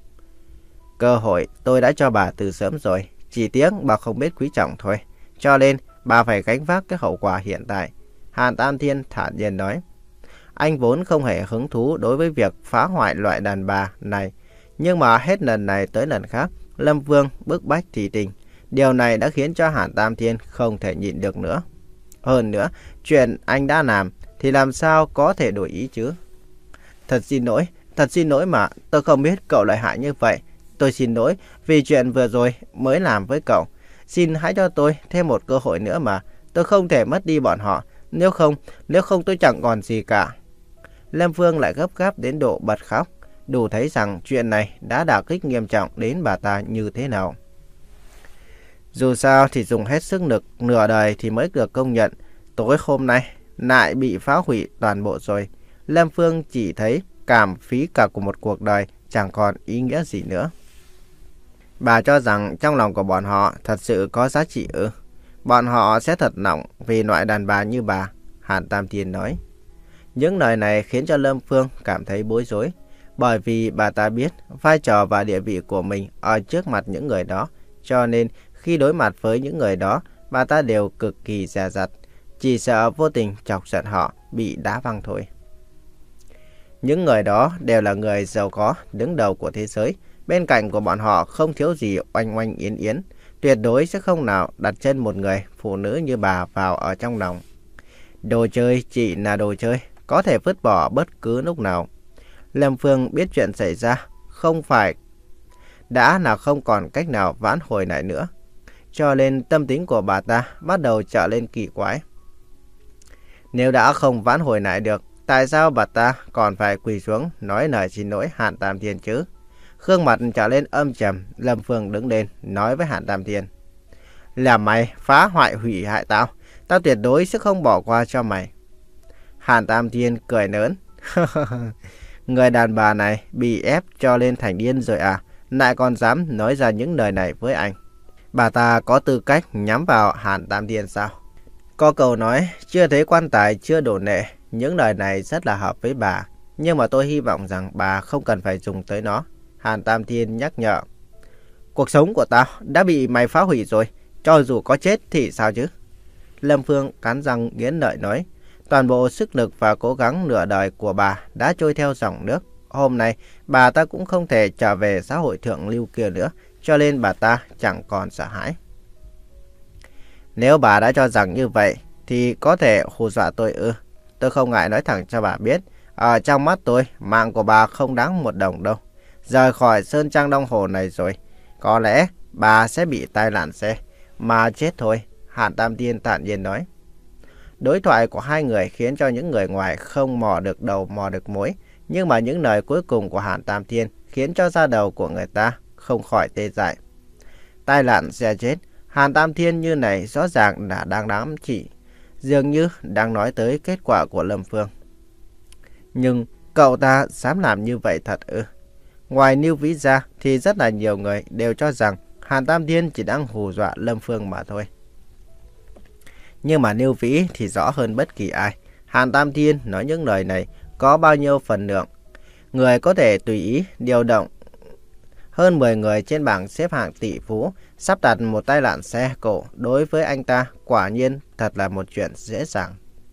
Cơ hội tôi đã cho bà từ sớm rồi, chỉ tiếc bà không biết quý trọng thôi, cho nên bà phải gánh vác cái hậu quả hiện tại. Hàn Tam Thiên thản nhiên nói. Anh vốn không hề hứng thú đối với việc phá hoại loại đàn bà này, nhưng mà hết lần này tới lần khác, Lâm Vương bức bách Thi Tình. Điều này đã khiến cho Hàn Tam Thiên không thể nhịn được nữa. Hơn nữa, chuyện anh đã làm thì làm sao có thể đổi ý chứ? Thật xin lỗi, thật xin lỗi mà, tôi không biết cậu lại hại như vậy. Tôi xin lỗi vì chuyện vừa rồi mới làm với cậu. Xin hãy cho tôi thêm một cơ hội nữa mà, tôi không thể mất đi bọn họ. Nếu không, nếu không tôi chẳng còn gì cả. Lâm Vương lại gấp gáp đến độ bật khóc, đủ thấy rằng chuyện này đã đả kích nghiêm trọng đến bà ta như thế nào. Dù sao thì dùng hết sức lực nửa đời thì mới được công nhận. Tối hôm nay lại bị phá hủy toàn bộ rồi. Lâm Phương chỉ thấy cảm phí cả của một cuộc đời, chẳng còn ý nghĩa gì nữa. Bà cho rằng trong lòng của bọn họ thật sự có giá trị ư? Bọn họ sẽ thật nọng vì loại đàn bà như bà, Hàn Tam Thiên nói. Những lời này khiến cho Lâm Phương cảm thấy bối rối, bởi vì bà ta biết vai trò và địa vị của mình ở trước mặt những người đó, cho nên khi đối mặt với những người đó, bà ta đều cực kỳ dè dặt, chỉ sợ vô tình chọc giận họ bị đá văng thôi. Những người đó đều là người giàu có, đứng đầu của thế giới, bên cạnh của bọn họ không thiếu gì oanh oanh yến yến, tuyệt đối sẽ không nào đặt chân một người phụ nữ như bà vào ở trong lòng. Đồ chơi chỉ là đồ chơi, có thể vứt bỏ bất cứ lúc nào. Lâm Phương biết chuyện xảy ra, không phải đã là không còn cách nào vãn hồi lại nữa, cho nên tâm tính của bà ta bắt đầu trở lên kỳ quái. Nếu đã không vãn hồi lại được, tại sao bà ta còn phải quỳ xuống nói lời xin lỗi Hàn Tam Thiên chứ? Gương mặt trở lên âm trầm, Lâm Phương đứng lên nói với Hàn Tam Thiên. Là mày phá hoại hủy hại tao, tao tuyệt đối sẽ không bỏ qua cho mày. Hàn Tam Thiên cười lớn. Người đàn bà này bị ép cho lên thành điên rồi à, lại còn dám nói ra những lời này với anh. Bà ta có tư cách nhắm vào Hàn Tam Thiên sao? Có câu nói, chưa thấy quan tài chưa đổ nệ. Những lời này rất là hợp với bà, nhưng mà tôi hy vọng rằng bà không cần phải dùng tới nó. Hàn Tam Thiên nhắc nhở. Cuộc sống của tao đã bị mày phá hủy rồi, cho dù có chết thì sao chứ? Lâm Phương cắn răng nghiến lợi nói. Toàn bộ sức lực và cố gắng nửa đời của bà đã trôi theo dòng nước. Hôm nay, bà ta cũng không thể trở về xã hội thượng lưu kia nữa, cho nên bà ta chẳng còn sợ hãi. Nếu bà đã cho rằng như vậy, thì có thể hù dọa tôi ư? Tôi không ngại nói thẳng cho bà biết, ở trong mắt tôi, mạng của bà không đáng một đồng đâu. Rời khỏi Sơn Trang Đông Hồ này rồi, có lẽ bà sẽ bị tai nạn xe, mà chết thôi, Hàn Tam Thiên thản nhiên nói. Đối thoại của hai người khiến cho những người ngoài không mò được đầu mò được mối, nhưng mà những lời cuối cùng của Hàn Tam Thiên khiến cho da đầu của người ta không khỏi tê dại. Tai nạn xe chết, Hàn Tam Thiên như này rõ ràng là đang ám chỉ, dường như đang nói tới kết quả của Lâm Phương. Nhưng cậu ta dám làm như vậy thật ư? Ngoài Niêu Vĩ ra thì rất là nhiều người đều cho rằng Hàn Tam Thiên chỉ đang hù dọa Lâm Phương mà thôi. Nhưng mà Niêu Vĩ thì rõ hơn bất kỳ ai. Hàn Tam Thiên nói những lời này có bao nhiêu phần lượng. Người có thể tùy ý điều động hơn mười người trên bảng xếp hạng tỷ phú, sắp đặt một tai nạn xe cộ đối với anh ta quả nhiên thật là một chuyện dễ dàng.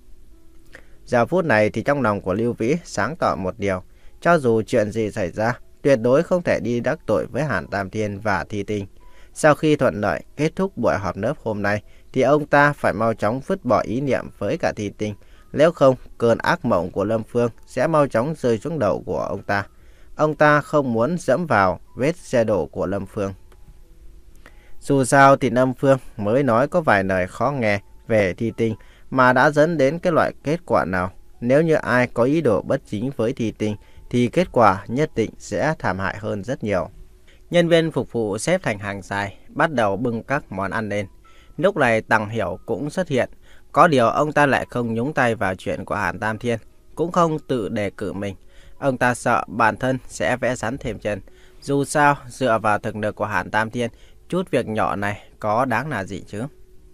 Giờ phút này thì trong lòng của Lưu Vĩ sáng tỏ một điều. Cho dù chuyện gì xảy ra, tuyệt đối không thể đi đắc tội với Hàn Tam Thiên và Thi Tinh. Sau khi thuận lợi kết thúc buổi họp lớp hôm nay, thì ông ta phải mau chóng vứt bỏ ý niệm với cả Thi Tinh. Nếu không, cơn ác mộng của Lâm Phương sẽ mau chóng rơi xuống đầu của ông ta. Ông ta không muốn dẫm vào vết xe đổ của Lâm Phương. Dù sao thì Lâm Phương mới nói có vài lời khó nghe về Thi Tinh mà đã dẫn đến cái loại kết quả nào. Nếu như ai có ý đồ bất chính với Thi Tinh thì kết quả nhất định sẽ thảm hại hơn rất nhiều. Nhân viên phục vụ xếp thành hàng dài, bắt đầu bưng các món ăn lên. Lúc này Tằng Hiểu cũng xuất hiện. Có điều ông ta lại không nhúng tay vào chuyện của Hàn Tam Thiên, cũng không tự đề cử mình. Ông ta sợ bản thân sẽ vẽ rắn thêm chân. Dù sao, dựa vào thực lực của Hàn Tam Thiên, chút việc nhỏ này có đáng là gì chứ?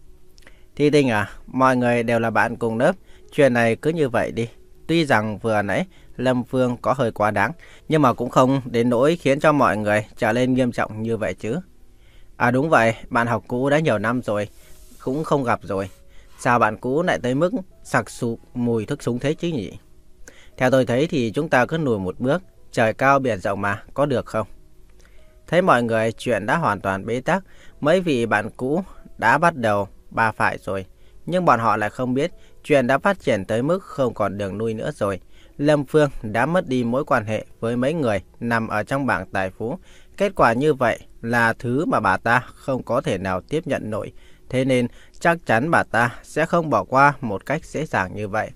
Thi Tinh à, mọi người đều là bạn cùng lớp, chuyện này cứ như vậy đi. Tuy rằng vừa nãy Lâm Phương có hơi quá đáng, nhưng mà cũng không đến nỗi khiến cho mọi người trở lên nghiêm trọng như vậy chứ. À đúng vậy, bạn học cũ đã nhiều năm rồi, cũng không gặp rồi. Sao bạn cũ lại tới mức sặc sụp mùi thuốc súng thế chứ nhỉ? Theo tôi thấy thì chúng ta cứ lùi một bước, trời cao biển rộng mà, có được không? Thấy mọi người chuyện đã hoàn toàn bế tắc, mấy vị bạn cũ đã bắt đầu ba phải rồi. Nhưng bọn họ lại không biết chuyện đã phát triển tới mức không còn đường lui nữa rồi. Lâm Phương đã mất đi mối quan hệ với mấy người nằm ở trong bảng tài phú. Kết quả như vậy là thứ mà bà ta không có thể nào tiếp nhận nổi. Thế nên chắc chắn bà ta sẽ không bỏ qua một cách dễ dàng như vậy.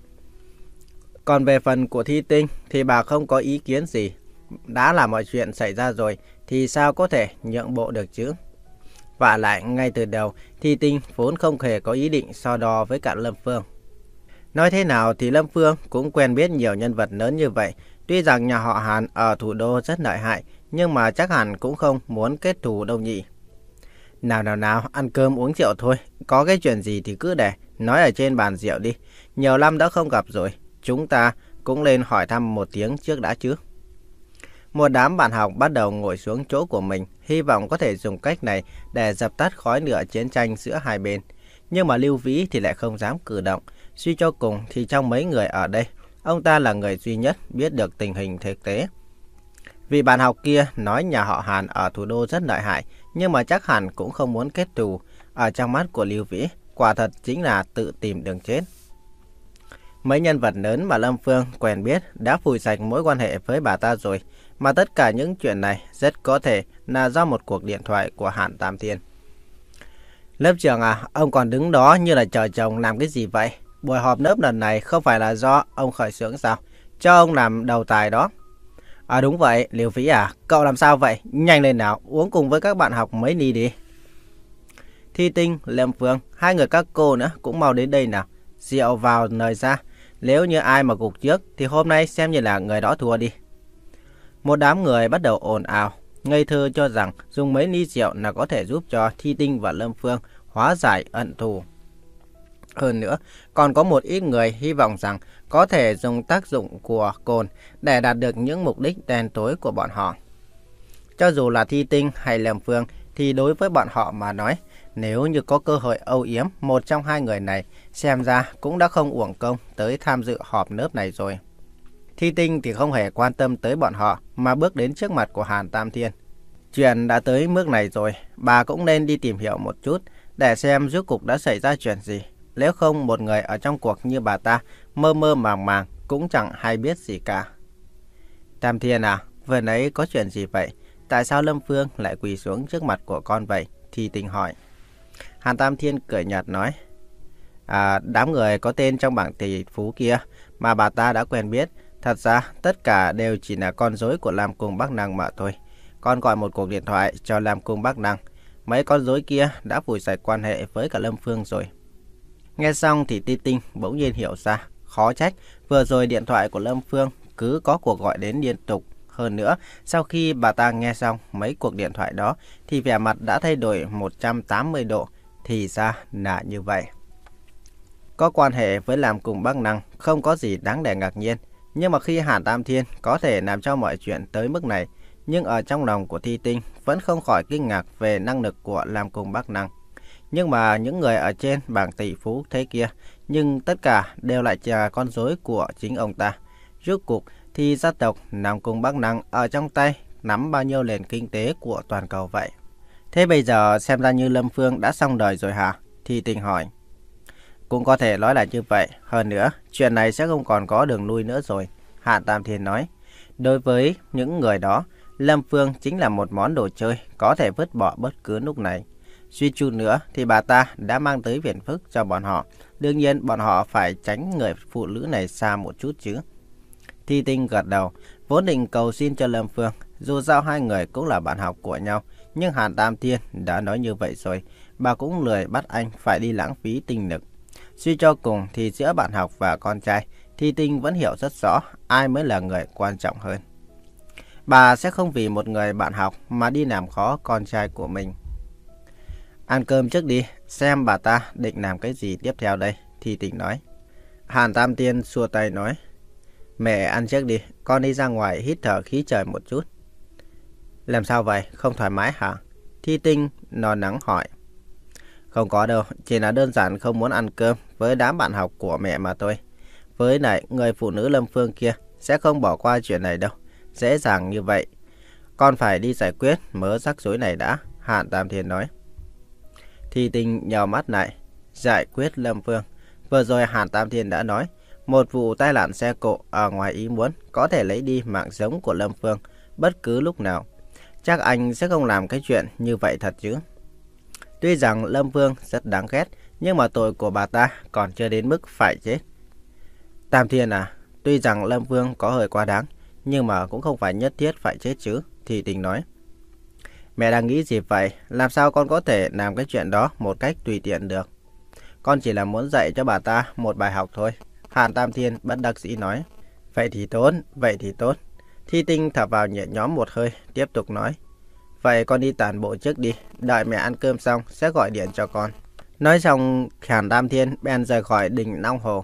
Còn về phần của Thi Tinh thì bà không có ý kiến gì. Đã là mọi chuyện xảy ra rồi thì sao có thể nhượng bộ được chứ? Và lại ngay từ đầu Thi Tinh vốn không hề có ý định so đo với cả Lâm Phương. Nói thế nào thì Lâm Phương cũng quen biết nhiều nhân vật lớn như vậy. Tuy rằng nhà họ Hàn ở thủ đô rất lợi hại, nhưng mà chắc hẳn cũng không muốn kết thù đâu nhỉ. Nào nào nào, ăn cơm uống rượu thôi. Có cái chuyện gì thì cứ để nói ở trên bàn rượu đi. Nhiều năm đã không gặp rồi, chúng ta cũng lên hỏi thăm một tiếng trước đã chứ. Một đám bạn học bắt đầu ngồi xuống chỗ của mình, hy vọng có thể dùng cách này để dập tắt khói lửa chiến tranh giữa hai bên. Nhưng mà Lưu Vĩ thì lại không dám cử động. Suy cho cùng thì trong mấy người ở đây, ông ta là người duy nhất biết được tình hình thực tế. Vì bạn học kia nói nhà họ Hàn ở thủ đô rất lợi hại, nhưng mà chắc hẳn cũng không muốn kết thù. Ở trong mắt của Lưu Vĩ, quả thật chính là tự tìm đường chết. Mấy nhân vật lớn mà Lâm Phương quen biết đã phủi sạch mối quan hệ với bà ta rồi. Mà tất cả những chuyện này rất có thể là do một cuộc điện thoại của Hàn Tam Thiên. Lớp trưởng à, ông còn đứng đó như là chờ chồng làm cái gì vậy? buổi họp lớp lần này không phải là do ông khởi xướng sao? Cho ông làm đầu tài đó. À đúng vậy, Liêu Vĩ à, cậu làm sao vậy? Nhanh lên nào, uống cùng với các bạn học mấy ly đi. Thi Tinh, Lâm Phương, hai người các cô nữa cũng mau đến đây nào. Rượu vào nời ra, nếu như ai mà gục trước thì hôm nay xem như là người đó thua đi. Một đám người bắt đầu ồn ào, ngây thơ cho rằng dùng mấy ly rượu là có thể giúp cho Thi Tinh và Lâm Phương hóa giải ẩn thù. Hơn nữa, còn có một ít người hy vọng rằng có thể dùng tác dụng của cồn để đạt được những mục đích đen tối của bọn họ. Cho dù là Thi Tinh hay Lâm Phương thì đối với bọn họ mà nói, nếu như có cơ hội âu yếm một trong hai người này, xem ra cũng đã không uổng công tới tham dự họp lớp này rồi. Thi Tinh thì không hề quan tâm tới bọn họ mà bước đến trước mặt của Hàn Tam Thiên. Chuyện đã tới mức này rồi, bà cũng nên đi tìm hiểu một chút để xem rốt cuộc đã xảy ra chuyện gì. Nếu không, một người ở trong cuộc như bà ta mơ mơ màng màng cũng chẳng hay biết gì cả. Tam Thiên à, vừa nãy có chuyện gì vậy? Tại sao Lâm Phương lại quỳ xuống trước mặt của con vậy? Thi Tinh hỏi. Hàn Tam Thiên cười nhạt nói. À, đám người có tên trong bảng tỷ phú kia mà bà ta đã quen biết, thật ra tất cả đều chỉ là con rối của Lam Cung Bắc Năng mà thôi. Con gọi một cuộc điện thoại cho Lam Cung Bắc Năng. Mấy con rối kia đã phủi sạch quan hệ với cả Lâm Phương rồi. Nghe xong thì Thi Tinh bỗng nhiên hiểu ra, khó trách vừa rồi điện thoại của Lâm Phương cứ có cuộc gọi đến liên tục. Hơn nữa, sau khi bà ta nghe xong mấy cuộc điện thoại đó thì vẻ mặt đã thay đổi một trăm tám mươi độ, thì ra là như vậy. Có quan hệ với Lam Cung Bắc Năng không có gì đáng để ngạc nhiên, nhưng mà khi Hàn Tam Thiên có thể làm cho mọi chuyện tới mức này, nhưng ở trong lòng của Thi Tinh vẫn không khỏi kinh ngạc về năng lực của Lam Cung Bắc Năng. Nhưng mà những người ở trên bảng tỷ phú thế kia, nhưng tất cả đều lại là con rối của chính ông ta. Rốt cuộc thì gia tộc Nam Cung Bắc Năng ở trong tay nắm bao nhiêu nền kinh tế của toàn cầu vậy? Thế bây giờ xem ra như Lâm Phương đã xong đời rồi hả? Thi Tinh hỏi. Cũng có thể nói là như vậy. Hơn nữa, chuyện này sẽ không còn có đường lui nữa rồi. Hàn Tam Thiên nói. Đối với những người đó, Lâm Phương chính là một món đồ chơi có thể vứt bỏ bất cứ lúc này. Suy chút nữa thì bà ta đã mang tới phiền phức cho bọn họ. Đương nhiên bọn họ phải tránh người phụ nữ này xa một chút chứ. Thi Tinh gật đầu, vốn định cầu xin cho Lâm Phương. Dù sao hai người cũng là bạn học của nhau, nhưng Hàn Tam Thiên đã nói như vậy rồi, bà cũng lười bắt anh phải đi lãng phí tinh lực. Suy cho cùng thì giữa bạn học và con trai, Thi Tinh vẫn hiểu rất rõ ai mới là người quan trọng hơn. Bà sẽ không vì một người bạn học mà đi làm khó con trai của mình. Ăn cơm trước đi, xem bà ta định làm cái gì tiếp theo đây, Thi Tinh nói. Hàn Tam Thiên xua tay nói. Mẹ ăn trước đi, con đi ra ngoài hít thở khí trời một chút. Làm sao vậy, không thoải mái hả? Thi Tinh no nắng hỏi. Không có đâu, chỉ là đơn giản không muốn ăn cơm với đám bạn học của mẹ mà thôi. Với lại, người phụ nữ Lâm Phương kia sẽ không bỏ qua chuyện này đâu. Dễ dàng như vậy. Con phải đi giải quyết mớ rắc rối này đã, Hàn Tam Thiên nói. Thi Tinh nhào mắt lại. Giải quyết Lâm Phương. Vừa rồi Hàn Tam Thiên đã nói, một vụ tai nạn xe cộ ở ngoài ý muốn có thể lấy đi mạng sống của Lâm Phương bất cứ lúc nào. Chắc anh sẽ không làm cái chuyện như vậy thật chứ. Tuy rằng Lâm Phương rất đáng ghét, nhưng mà tội của bà ta còn chưa đến mức phải chết. Tam Thiên à, tuy rằng Lâm Phương có hơi quá đáng, nhưng mà cũng không phải nhất thiết phải chết chứ, Thi Tinh nói. Mẹ đang nghĩ gì vậy? Làm sao con có thể làm cái chuyện đó một cách tùy tiện được? Con chỉ là muốn dạy cho bà ta một bài học thôi, Hàn Tam Thiên bất đắc dĩ nói. Vậy thì tốt, vậy thì tốt. Thi Tinh thở vào nhẹ nhõm một hơi, tiếp tục nói. Vậy con đi tản bộ trước đi, đợi mẹ ăn cơm xong sẽ gọi điện cho con. Nói xong, Hàn Tam Thiên bèn rời khỏi đỉnh Long Hồ.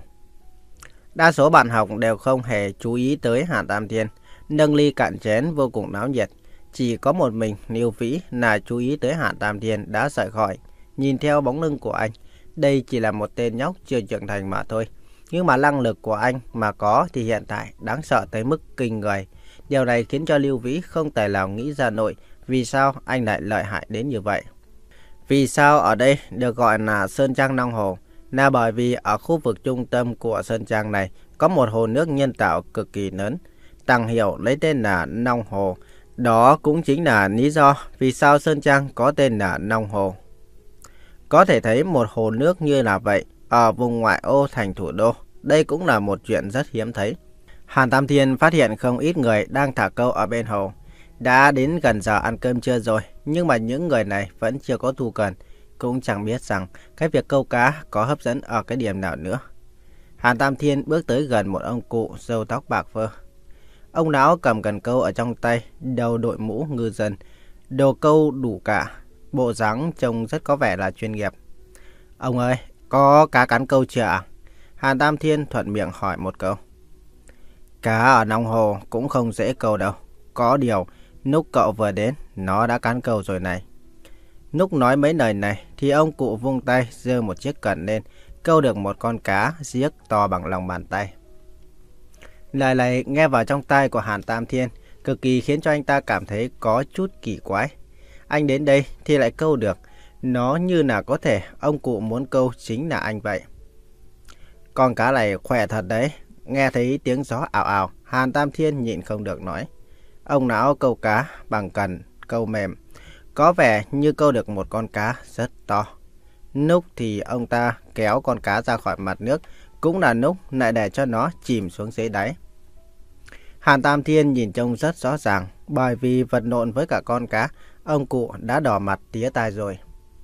Đa số bạn học đều không hề chú ý tới Hàn Tam Thiên, nâng ly cạn chén vô cùng náo nhiệt. Chỉ có một mình Niêu Vĩ là chú ý tới Hàn Tam Thiên đã rời khỏi. Nhìn theo bóng lưng của anh, đây chỉ là một tên nhóc chưa trưởng thành mà thôi. Nhưng mà năng lực của anh mà có thì hiện tại đáng sợ tới mức kinh người. Điều này khiến cho Niêu Vĩ không tài nào nghĩ ra nổi vì sao anh lại lợi hại đến như vậy. Vì sao ở đây được gọi là Sơn Trang Long Hồ? Là bởi vì ở khu vực trung tâm của Sơn Trang này có một hồ nước nhân tạo cực kỳ lớn. Tàng hiệu lấy tên là Long Hồ. Đó cũng chính là lý do vì sao Sơn Trang có tên là Long Hồ. Có thể thấy một hồ nước như là vậy ở vùng ngoại ô thành thủ đô. Đây cũng là một chuyện rất hiếm thấy. Hàn Tam Thiên phát hiện không ít người đang thả câu ở bên hồ. Đã đến gần giờ ăn cơm trưa rồi, nhưng mà những người này vẫn chưa có thu cần, cũng chẳng biết rằng cái việc câu cá có hấp dẫn ở cái điểm nào nữa. Hàn Tam Thiên bước tới gần một ông cụ râu tóc bạc phơ. Ông lão cầm cần câu ở trong tay, đầu đội mũ ngư dân, đồ câu đủ cả, bộ dáng trông rất có vẻ là chuyên nghiệp. Ông ơi, có cá cắn câu chưa ạ? Hàn Tam Thiên thuận miệng hỏi một câu. Cá ở nòng hồ cũng không dễ câu đâu. Có điều, lúc cậu vừa đến, nó đã cắn câu rồi này. Lúc nói mấy lời này, thì ông cụ vung tay giơ một chiếc cần lên, câu được một con cá giếc to bằng lòng bàn tay. Lời này nghe vào trong tai của Hàn Tam Thiên, cực kỳ khiến cho anh ta cảm thấy có chút kỳ quái. Anh đến đây thì lại câu được, nó như là có thể ông cụ muốn câu chính là anh vậy. Con cá này khỏe thật đấy. Nghe thấy tiếng gió ào ào, Hàn Tam Thiên nhịn không được nói. Ông lão câu cá bằng cần câu mềm, có vẻ như câu được một con cá rất to. Lúc thì ông ta kéo con cá ra khỏi mặt nước, cũng là lúc lại để cho nó chìm xuống dưới đáy. Hàn Tam Thiên nhìn trông rất rõ ràng, bởi vì vật lộn với cả con cá, ông cụ đã đỏ mặt tía tai rồi.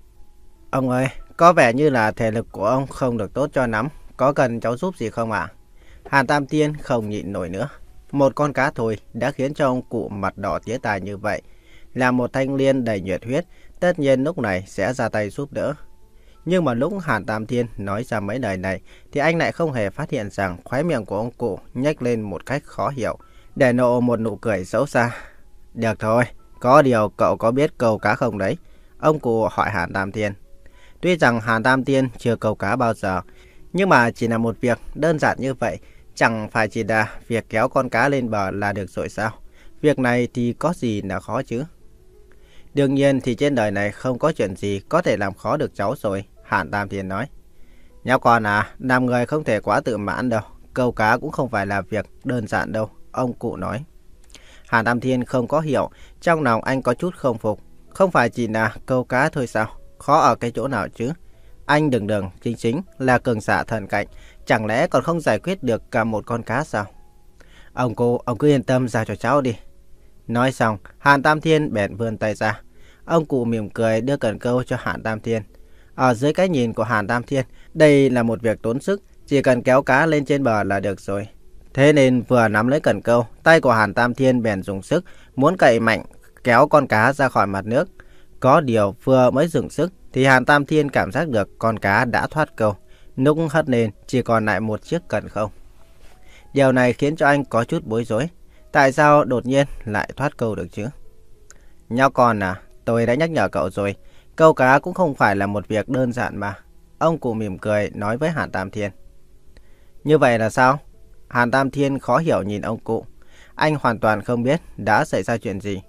Ông ơi, có vẻ như là thể lực của ông không được tốt cho lắm, có cần cháu giúp gì không ạ? Hàn Tam Thiên không nhịn nổi nữa. Một con cá thôi đã khiến cho ông cụ mặt đỏ tía tai như vậy. Là một thanh niên đầy nhiệt huyết, tất nhiên lúc này sẽ ra tay giúp đỡ. Nhưng mà lúc Hàn Tam Thiên nói ra mấy lời này, thì anh lại không hề phát hiện rằng khóe miệng của ông cụ nhếch lên một cách khó hiểu, để nộ một nụ cười xấu xa. Được thôi, có điều cậu có biết câu cá không đấy? Ông cụ hỏi Hàn Tam Thiên. Tuy rằng Hàn Tam Thiên chưa câu cá bao giờ, nhưng mà chỉ là một việc đơn giản như vậy, chẳng phải chỉ là việc kéo con cá lên bờ là được rồi sao? Việc này thì có gì là khó chứ? Đương nhiên thì trên đời này không có chuyện gì có thể làm khó được cháu rồi, Hàn Tam Thiên nói. Nhóc con à, làm người không thể quá tự mãn đâu, câu cá cũng không phải là việc đơn giản đâu, ông cụ nói. Hàn Tam Thiên không có hiểu, trong lòng anh có chút không phục. Không phải chỉ là câu cá thôi sao? Khó ở cái chỗ nào chứ? Anh đừng đừng chính chính là cường giả thần cảnh, chẳng lẽ còn không giải quyết được cả một con cá sao? Ông cô, ông cứ yên tâm giao cho cháu đi. Nói xong, Hàn Tam Thiên bèn vươn tay ra. Ông cụ mỉm cười đưa cần câu cho Hàn Tam Thiên. Ở dưới cái nhìn của Hàn Tam Thiên, đây là một việc tốn sức, chỉ cần kéo cá lên trên bờ là được rồi. Thế nên vừa nắm lấy cần câu, tay của Hàn Tam Thiên bèn dùng sức, muốn cậy mạnh kéo con cá ra khỏi mặt nước. Có điều vừa mới dừng sức thì Hàn Tam Thiên cảm giác được con cá đã thoát câu. Lúc hất lên chỉ còn lại một chiếc cần không. Điều này khiến cho anh có chút bối rối. Tại sao đột nhiên lại thoát câu được chứ? Nhóc con à, tôi đã nhắc nhở cậu rồi. Câu cá cũng không phải là một việc đơn giản mà. Ông cụ mỉm cười nói với Hàn Tam Thiên. Như vậy là sao? Hàn Tam Thiên khó hiểu nhìn ông cụ. Anh hoàn toàn không biết đã xảy ra chuyện gì.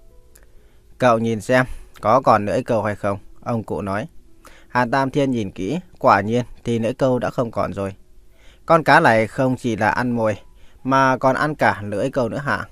Cậu nhìn xem, có còn lưỡi câu hay không? Ông cụ nói. Hàn Tam Thiên nhìn kỹ, quả nhiên thì lưỡi câu đã không còn rồi. Con cá này không chỉ là ăn mồi, mà còn ăn cả lưỡi câu nữa hả?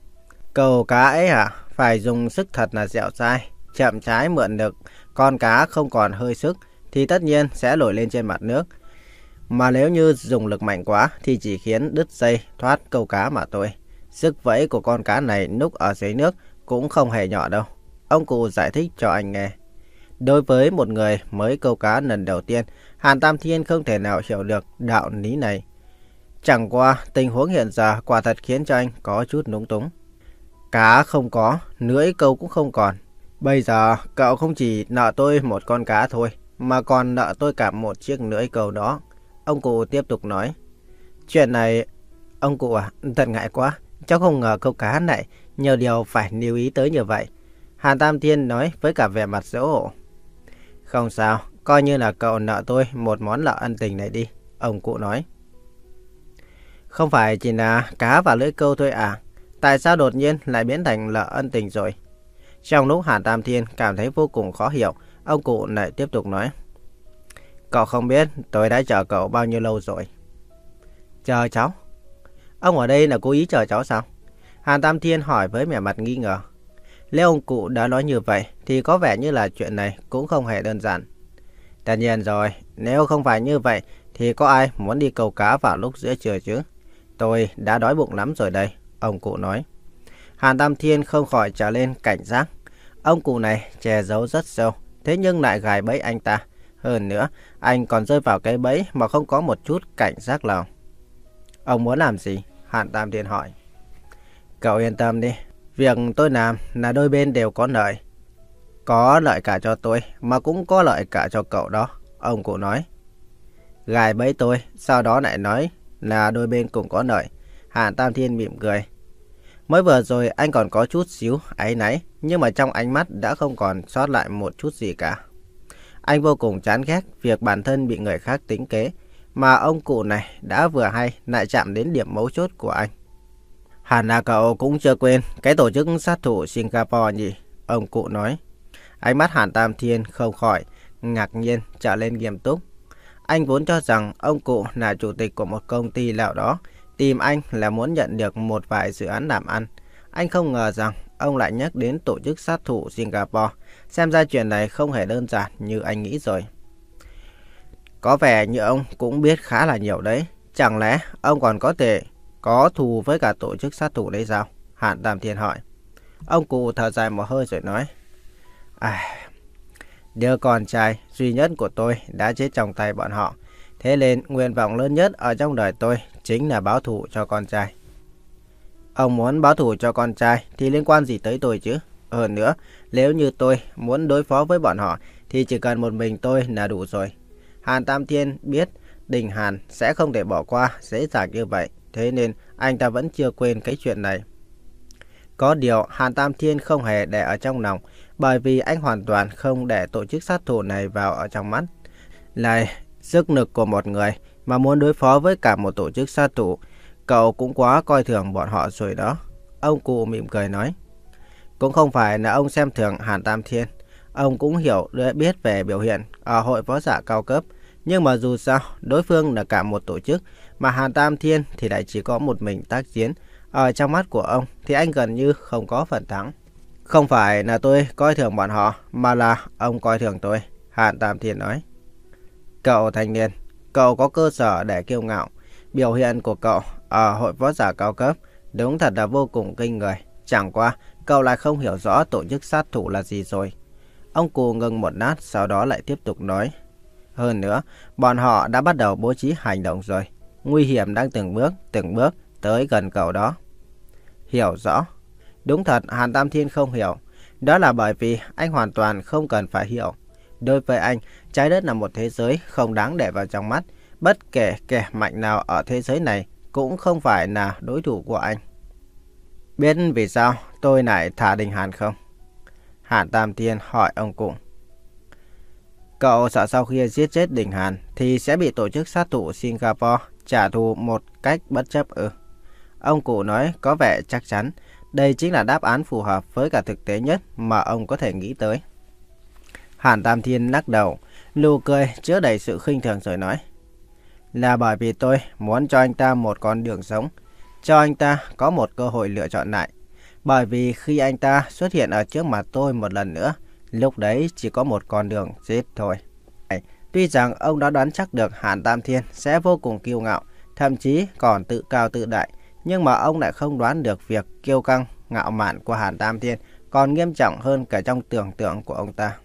Câu cá ấy hả? Phải dùng sức thật là dẻo dai, chậm trái mượn được. Con cá không còn hơi sức, thì tất nhiên sẽ nổi lên trên mặt nước. Mà nếu như dùng lực mạnh quá, thì chỉ khiến đứt dây thoát câu cá mà thôi. Sức vẫy của con cá này lúc ở dưới nước cũng không hề nhỏ đâu. Ông cụ giải thích cho anh nghe. Đối với một người mới câu cá lần đầu tiên, Hàn Tam Thiên không thể nào hiểu được đạo lý này. Chẳng qua tình huống hiện giờ quả thật khiến cho anh có chút lúng túng. Cá không có, lưỡi câu cũng không còn. Bây giờ cậu không chỉ nợ tôi một con cá thôi, mà còn nợ tôi cả một chiếc lưỡi câu đó. Ông cụ tiếp tục nói. Chuyện này, ông cụ à, thật ngại quá. Cháu không ngờ câu cá này nhiều điều phải lưu ý tới như vậy. Hàn Tam Thiên nói với cả vẻ mặt xấu hổ. Không sao, coi như là cậu nợ tôi một món nợ ân tình này đi, ông cụ nói. Không phải chỉ là cá và lưỡi câu thôi à? Tại sao đột nhiên lại biến thành nợ ân tình rồi? Trong lúc Hàn Tam Thiên cảm thấy vô cùng khó hiểu, ông cụ lại tiếp tục nói. Cậu không biết tôi đã chờ cậu bao nhiêu lâu rồi. Chờ cháu? Ông ở đây là cố ý chờ cháu sao? Hàn Tam Thiên hỏi với vẻ mặt nghi ngờ. Nếu ông cụ đã nói như vậy thì có vẻ như là chuyện này cũng không hề đơn giản. Tất nhiên rồi, nếu không phải như vậy thì có ai muốn đi câu cá vào lúc giữa trưa chứ? Tôi đã đói bụng lắm rồi đây, ông cụ nói. Hàn Tam Thiên không khỏi trở lên cảnh giác. Ông cụ này che giấu rất sâu, thế nhưng lại gài bẫy anh ta. Hơn nữa, anh còn rơi vào cái bẫy mà không có một chút cảnh giác nào. Ông muốn làm gì? Hàn Tam Thiên hỏi. Cậu yên tâm đi, việc tôi làm là đôi bên đều có lợi. Có lợi cả cho tôi mà cũng có lợi cả cho cậu đó, ông cụ nói. Gài bẫy tôi, sau đó lại nói là đôi bên cùng có lợi. Hàn Tam Thiên mỉm cười. Mới vừa rồi anh còn có chút xíu áy náy, nhưng mà trong ánh mắt đã không còn sót lại một chút gì cả. Anh vô cùng chán ghét việc bản thân bị người khác tính kế, mà ông cụ này đã vừa hay lại chạm đến điểm mấu chốt của anh. Hẳn là cậu cũng chưa quên cái tổ chức sát thủ Singapore nhỉ, ông cụ nói. Ánh mắt Hàn Tam Thiên không khỏi ngạc nhiên trở lên nghiêm túc. Anh vốn cho rằng ông cụ là chủ tịch của một công ty nào đó, tìm anh là muốn nhận được một vài dự án làm ăn. Anh không ngờ rằng ông lại nhắc đến tổ chức sát thủ Singapore. Xem ra chuyện này không hề đơn giản như anh nghĩ rồi. Có vẻ như ông cũng biết khá là nhiều đấy. Chẳng lẽ ông còn có thể có thù với cả tổ chức sát thủ đấy sao? Hàn Tam Thiên hỏi. Ông cụ thở dài một hơi rồi nói. À, đứa con trai duy nhất của tôi đã chết trong tay bọn họ. Thế nên nguyện vọng lớn nhất ở trong đời tôi chính là báo thù cho con trai. Ông muốn báo thù cho con trai thì liên quan gì tới tôi chứ? Hơn nữa, nếu như tôi muốn đối phó với bọn họ thì chỉ cần một mình tôi là đủ rồi. Hàn Tam Thiên biết Đình Hàn sẽ không thể bỏ qua dễ dàng như vậy. Thế nên anh ta vẫn chưa quên cái chuyện này. Có điều Hàn Tam Thiên không hề để ở trong lòng, bởi vì anh hoàn toàn không để tổ chức sát thủ này vào ở trong mắt. Lại sức lực của một người mà muốn đối phó với cả một tổ chức sát thủ, cậu cũng quá coi thường bọn họ rồi đó. Ông cụ mỉm cười nói. Cũng không phải là ông xem thường Hàn Tam Thiên. Ông cũng hiểu biết về biểu hiện ở hội võ giả cao cấp. Nhưng mà dù sao, đối phương là cả một tổ chức, mà Hàn Tam Thiên thì lại chỉ có một mình tác chiến. Ở trong mắt của ông thì anh gần như không có phần thắng. Không phải là tôi coi thường bọn họ, mà là ông coi thường tôi, Hàn Tam Thiên nói. Cậu thanh niên, cậu có cơ sở để kiêu ngạo. Biểu hiện của cậu ở hội võ giả cao cấp đúng thật là vô cùng kinh người. Chẳng qua, cậu lại không hiểu rõ tổ chức sát thủ là gì rồi. Ông cụ ngừng một lát, sau đó lại tiếp tục nói. Hơn nữa, bọn họ đã bắt đầu bố trí hành động rồi. Nguy hiểm đang từng bước, từng bước tới gần cậu đó. Hiểu rõ. Đúng thật, Hàn Tam Thiên không hiểu. Đó là bởi vì anh hoàn toàn không cần phải hiểu. Đối với anh, trái đất là một thế giới không đáng để vào trong mắt. Bất kể kẻ mạnh nào ở thế giới này cũng không phải là đối thủ của anh. Biết vì sao tôi lại thả Đình Hàn không? Hàn Tam Thiên hỏi ông cụ. Cậu sợ sau khi giết chết Đình Hàn thì sẽ bị tổ chức sát thủ Singapore trả thù một cách bất chấp ư? Ông cụ nói có vẻ chắc chắn. Đây chính là đáp án phù hợp với cả thực tế nhất mà ông có thể nghĩ tới. Hàn Tam Thiên lắc đầu, nụ cười chứa đầy sự khinh thường rồi nói. Là bởi vì tôi muốn cho anh ta một con đường sống, cho anh ta có một cơ hội lựa chọn lại. Bởi vì khi anh ta xuất hiện ở trước mặt tôi một lần nữa, lúc đấy chỉ có một con đường giết thôi. Tuy rằng ông đã đoán chắc được Hàn Tam Thiên sẽ vô cùng kiêu ngạo, thậm chí còn tự cao tự đại, nhưng mà ông lại không đoán được việc kiêu căng, ngạo mạn của Hàn Tam Thiên còn nghiêm trọng hơn cả trong tưởng tượng của ông ta.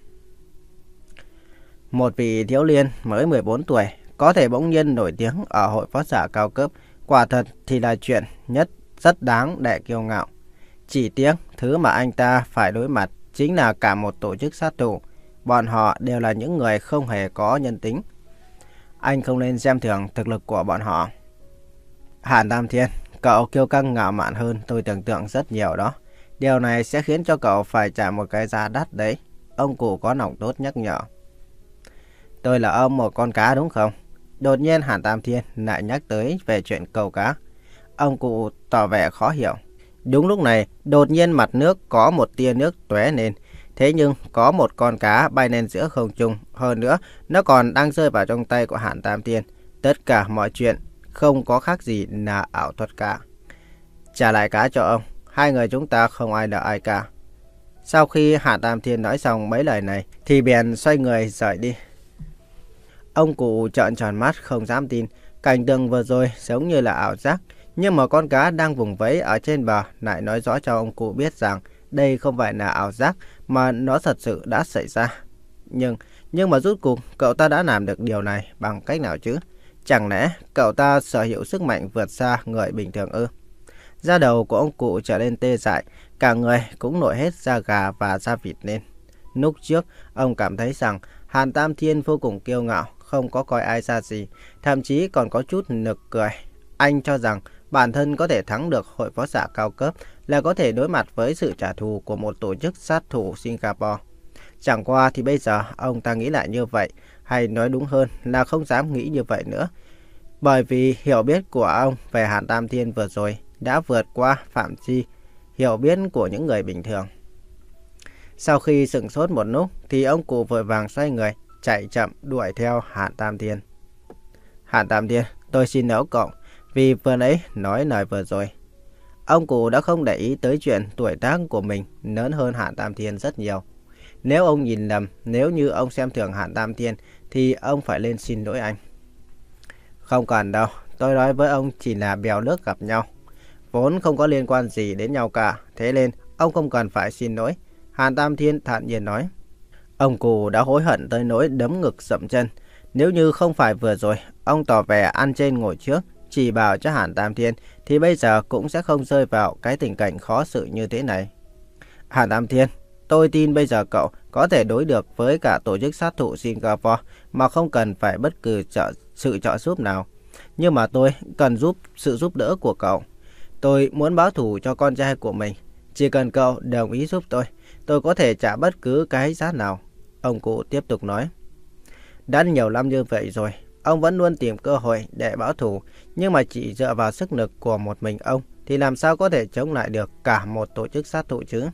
Một vị thiếu niên mới mười bốn tuổi có thể bỗng nhiên nổi tiếng ở hội võ giả cao cấp, quả thật thì là chuyện nhất rất đáng để kiêu ngạo. Chỉ tiếc thứ mà anh ta phải đối mặt chính là cả một tổ chức sát thủ. Bọn họ đều là những người không hề có nhân tính. Anh không nên xem thường thực lực của bọn họ. Hàn Tam Thiên, cậu kiêu căng ngạo mạn hơn tôi tưởng tượng rất nhiều đó. Điều này sẽ khiến cho cậu phải trả một cái giá đắt đấy. Ông cụ có lòng tốt nhắc nhở. Tôi là ông một con cá đúng không? Đột nhiên Hàn Tam Thiên lại nhắc tới về chuyện câu cá. Ông cụ tỏ vẻ khó hiểu. Đúng lúc này, đột nhiên mặt nước có một tia nước tóe lên. Thế nhưng có một con cá bay lên giữa không trung. Hơn nữa, nó còn đang rơi vào trong tay của Hàn Tam Thiên. Tất cả mọi chuyện không có khác gì là ảo thuật cả. Trả lại cá cho ông. Hai người chúng ta không ai nợ ai cả. Sau khi Hàn Tam Thiên nói xong mấy lời này thì bèn xoay người rời đi. Ông cụ trợn tròn mắt không dám tin. Cảnh tượng vừa rồi giống như là ảo giác. Nhưng mà con cá đang vùng vẫy ở trên bờ lại nói rõ cho ông cụ biết rằng đây không phải là ảo giác mà nó thật sự đã xảy ra. Nhưng, nhưng mà rốt cuộc cậu ta đã làm được điều này bằng cách nào chứ? Chẳng lẽ cậu ta sở hữu sức mạnh vượt xa người bình thường ư? Da đầu của ông cụ trở nên tê dại, cả người cũng nổi hết da gà và da vịt lên. Lúc trước, ông cảm thấy rằng Hàn Tam Thiên vô cùng kiêu ngạo, không có coi ai ra gì, thậm chí còn có chút nực cười. Anh cho rằng bản thân có thể thắng được hội võ giả cao cấp là có thể đối mặt với sự trả thù của một tổ chức sát thủ Singapore. Chẳng qua thì bây giờ ông ta nghĩ lại như vậy, hay nói đúng hơn là không dám nghĩ như vậy nữa. Bởi vì hiểu biết của ông về Hàn Tam Thiên vừa rồi đã vượt qua phạm vi hiểu biết của những người bình thường. Sau khi sửng sốt một lúc thì ông cụ vội vàng xoay người, chạy chậm đuổi theo Hàn Tam Thiên. Hàn Tam Thiên, tôi xin lỗi cậu vì vừa nãy nói lời vừa rồi. Ông cụ đã không để ý tới chuyện tuổi tác của mình lớn hơn Hàn Tam Thiên rất nhiều. Nếu ông nhìn lầm, nếu như ông xem thường Hàn Tam Thiên thì ông phải lên xin lỗi anh. Không cần đâu, tôi nói với ông chỉ là bèo nước gặp nhau. Vốn không có liên quan gì đến nhau cả, thế nên ông không cần phải xin lỗi. Hàn Tam Thiên thản nhiên nói. Ông cụ đã hối hận tới nỗi đấm ngực dậm chân. Nếu như không phải vừa rồi, ông tỏ vẻ ăn trên ngồi trước, chỉ bảo cho Hàn Tam Thiên, thì bây giờ cũng sẽ không rơi vào cái tình cảnh khó xử như thế này. Hàn Tam Thiên, tôi tin bây giờ cậu có thể đối được với cả tổ chức sát thủ Singapore mà không cần phải bất cứ trợ, sự trợ giúp nào. Nhưng mà tôi cần giúp sự giúp đỡ của cậu. Tôi muốn báo thù cho con trai của mình. Chỉ cần cậu đồng ý giúp tôi, tôi có thể trả bất cứ cái giá nào. Ông cụ tiếp tục nói. Đã nhiều năm như vậy rồi, ông vẫn luôn tìm cơ hội để báo thù. Nhưng mà chỉ dựa vào sức lực của một mình ông thì làm sao có thể chống lại được cả một tổ chức sát thủ chứ?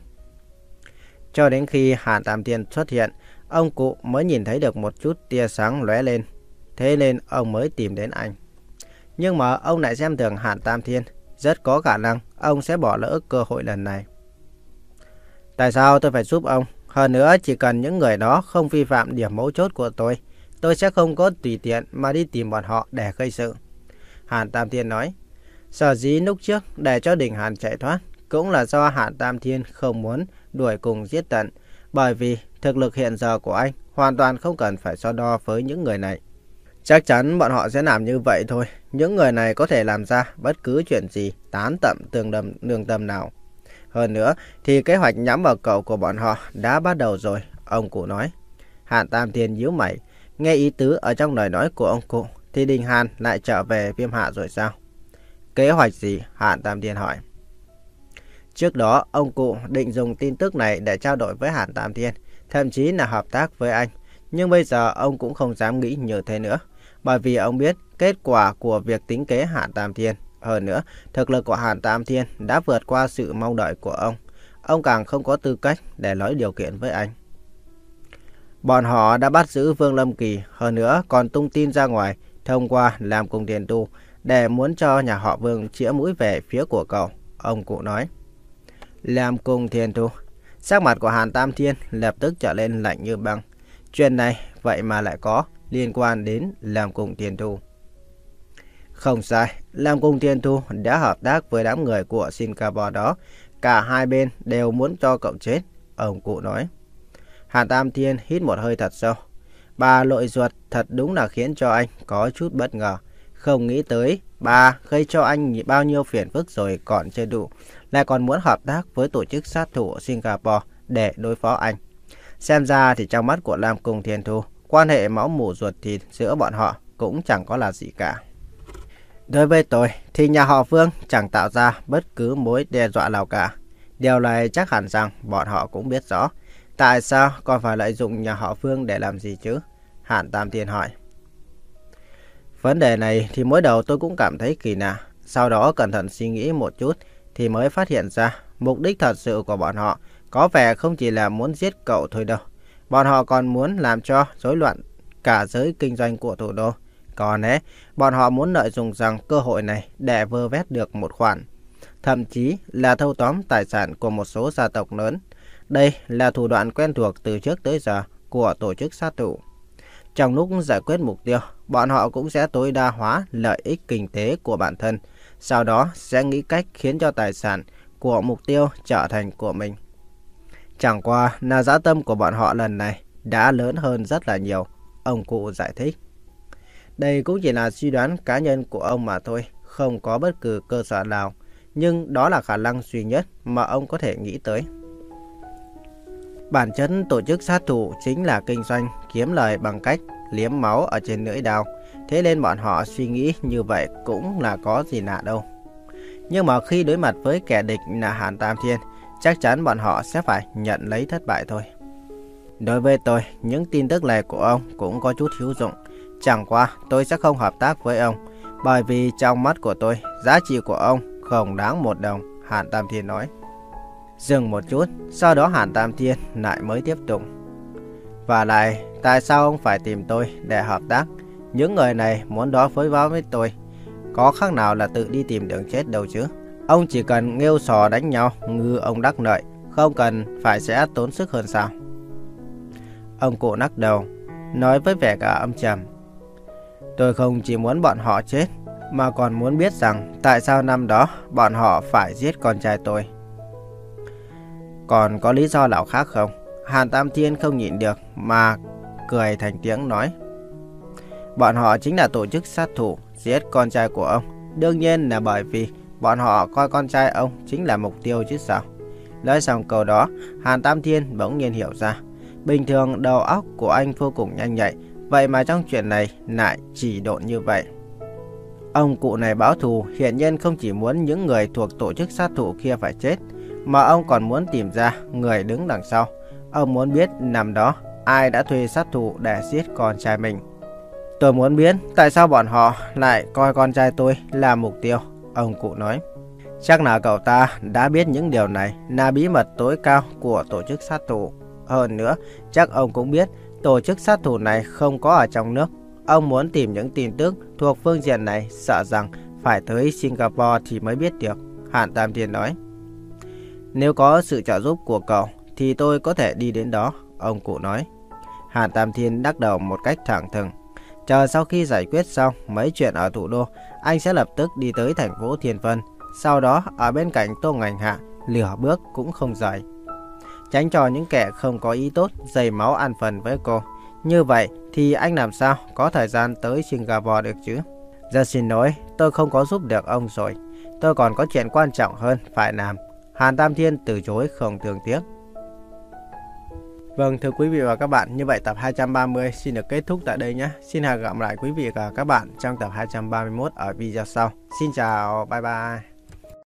Cho đến khi Hàn Tam Thiên xuất hiện, ông cụ mới nhìn thấy được một chút tia sáng lóe lên. Thế nên ông mới tìm đến anh. Nhưng mà ông lại xem thường Hàn Tam Thiên. Rất có khả năng ông sẽ bỏ lỡ cơ hội lần này. Tại sao tôi phải giúp ông? Hơn nữa chỉ cần những người đó không vi phạm điểm mấu chốt của tôi, tôi sẽ không có tùy tiện mà đi tìm bọn họ để gây sự. Hàn Tam Thiên nói. Sở dĩ lúc trước để cho Đình Hàn chạy thoát cũng là do Hàn Tam Thiên không muốn đuổi cùng giết tận. Bởi vì thực lực hiện giờ của anh hoàn toàn không cần phải so đo với những người này. Chắc chắn bọn họ sẽ làm như vậy thôi. Những người này có thể làm ra bất cứ chuyện gì tán tậm tường đầm lương tâm nào. Hơn nữa thì kế hoạch nhắm vào cậu của bọn họ đã bắt đầu rồi, ông cụ nói. Hàn Tam Thiên nhíu mày, nghe ý tứ ở trong lời nói của ông cụ thì Đình Hàn lại trở về Viêm Hạ rồi sao? Kế hoạch gì? Hàn Tam Thiên hỏi. Trước đó ông cụ định dùng tin tức này để trao đổi với Hàn Tam Thiên, thậm chí là hợp tác với anh. Nhưng bây giờ ông cũng không dám nghĩ như thế nữa, bởi vì ông biết kết quả của việc tính kế Hàn Tam Thiên. Hơn nữa, thực lực của Hàn Tam Thiên đã vượt qua sự mong đợi của ông. Ông càng không có tư cách để nói điều kiện với anh. Bọn họ đã bắt giữ Vương Lâm Kỳ, hơn nữa còn tung tin ra ngoài thông qua Lam Cung Thiền Tu để muốn cho nhà họ Vương chĩa mũi về phía của cậu, ông cụ nói. Lam Cung Thiền Tu. Sắc mặt của Hàn Tam Thiên lập tức trở lên lạnh như băng. Chuyện này vậy mà lại có liên quan đến Lam Cung Thiền Tu. Không sai, Lam Cung Thiền Tu đã hợp tác với đám người của Singapore đó. Cả hai bên đều muốn cho cậu chết, ông cụ nói. Hàn Tam Thiên hít một hơi thật sâu. Bà lội ruột thật đúng là khiến cho anh có chút bất ngờ. Không nghĩ tới bà gây cho anh bao nhiêu phiền phức rồi còn chưa đủ, lại còn muốn hợp tác với tổ chức sát thủ ở Singapore để đối phó anh. Xem ra thì trong mắt của Lam Cung Thiền Tu, quan hệ máu mủ ruột thịt giữa bọn họ cũng chẳng có là gì cả. Đối với tôi thì nhà họ Vương chẳng tạo ra bất cứ mối đe dọa nào cả. Điều này chắc hẳn rằng bọn họ cũng biết rõ. Tại sao còn phải lợi dụng nhà họ Vương để làm gì chứ? Hàn Tam Thiên hỏi. Vấn đề này thì mới đầu tôi cũng cảm thấy kỳ lạ. Sau đó cẩn thận suy nghĩ một chút thì mới phát hiện ra mục đích thật sự của bọn họ có vẻ không chỉ là muốn giết cậu thôi đâu. Bọn họ còn muốn làm cho rối loạn cả giới kinh doanh của thủ đô. Còn ấy, bọn họ muốn lợi dụng rằng cơ hội này để vơ vét được một khoản, thậm chí là thâu tóm tài sản của một số gia tộc lớn. Đây là thủ đoạn quen thuộc từ trước tới giờ của tổ chức sát thủ. Trong lúc giải quyết mục tiêu, bọn họ cũng sẽ tối đa hóa lợi ích kinh tế của bản thân, sau đó sẽ nghĩ cách khiến cho tài sản của mục tiêu trở thành của mình. Chẳng qua là dã tâm của bọn họ lần này đã lớn hơn rất là nhiều, ông cụ giải thích. Đây cũng chỉ là suy đoán cá nhân của ông mà thôi, không có bất cứ cơ sở nào, nhưng đó là khả năng duy nhất mà ông có thể nghĩ tới. Bản chất tổ chức sát thủ chính là kinh doanh, kiếm lời bằng cách liếm máu ở trên lưỡi dao. Thế nên bọn họ suy nghĩ như vậy cũng là có gì lạ đâu. Nhưng mà khi đối mặt với kẻ địch là Hàn Tam Thiên, chắc chắn bọn họ sẽ phải nhận lấy thất bại thôi. Đối với tôi, những tin tức này của ông cũng có chút hữu dụng. Chẳng qua tôi sẽ không hợp tác với ông, bởi vì trong mắt của tôi, giá trị của ông không đáng một đồng, Hàn Tam Thiên nói. Dừng một chút, sau đó Hàn Tam Thiên lại mới tiếp tục. Và lại, tại sao ông phải tìm tôi để hợp tác? Những người này muốn đối phó với tôi, có khác nào là tự đi tìm đường chết đâu chứ. Ông chỉ cần nghêu sò đánh nhau, ngư ông đắc lợi, không cần phải sẽ tốn sức hơn sao? Ông cụ lắc đầu, nói với vẻ cả âm trầm. Tôi không chỉ muốn bọn họ chết, mà còn muốn biết rằng tại sao năm đó bọn họ phải giết con trai tôi. Còn có lý do nào khác không? Hàn Tam Thiên không nhịn được mà cười thành tiếng nói. Bọn họ chính là tổ chức sát thủ giết con trai của ông. Đương nhiên là bởi vì bọn họ coi con trai ông chính là mục tiêu chứ sao. Nói xong câu đó, Hàn Tam Thiên bỗng nhiên hiểu ra. Bình thường đầu óc của anh vô cùng nhanh nhạy, vậy mà trong chuyện này lại chỉ độn như vậy. Ông cụ này báo thù hiển nhiên không chỉ muốn những người thuộc tổ chức sát thủ kia phải chết, mà ông còn muốn tìm ra người đứng đằng sau. Ông muốn biết năm đó ai đã thuê sát thủ để giết con trai mình. Tôi muốn biết tại sao bọn họ lại coi con trai tôi là mục tiêu, ông cụ nói. Chắc là cậu ta đã biết những điều này là bí mật tối cao của tổ chức sát thủ. Hơn nữa, chắc ông cũng biết tổ chức sát thủ này không có ở trong nước. Ông muốn tìm những tin tức thuộc phương diện này, sợ rằng phải tới Singapore thì mới biết được, Hàn Tam Thiên nói. Nếu có sự trợ giúp của cậu thì tôi có thể đi đến đó, ông cụ nói. Hàn Tam Thiên đắc đầu một cách thẳng thừng. Chờ sau khi giải quyết xong mấy chuyện ở thủ đô, anh sẽ lập tức đi tới thành phố Thiên Vân. Sau đó ở bên cạnh Tô Ngành Hạ, lửa bước cũng không rời. Tránh cho những kẻ không có ý tốt dày máu ăn phần với cô. Như vậy thì anh làm sao có thời gian tới Singapore được chứ? Rất xin lỗi, tôi không có giúp được ông rồi. Tôi còn có chuyện quan trọng hơn phải làm. Hàn Tam Thiên từ chối không thương tiếc. Vâng, thưa quý vị và các bạn, như vậy tập hai trăm ba mươi xin được kết thúc tại đây nhé. Xin hẹn gặp lại quý vị và các bạn trong tập hai trăm ba mươi mốt ở video sau. Xin chào, bye bye.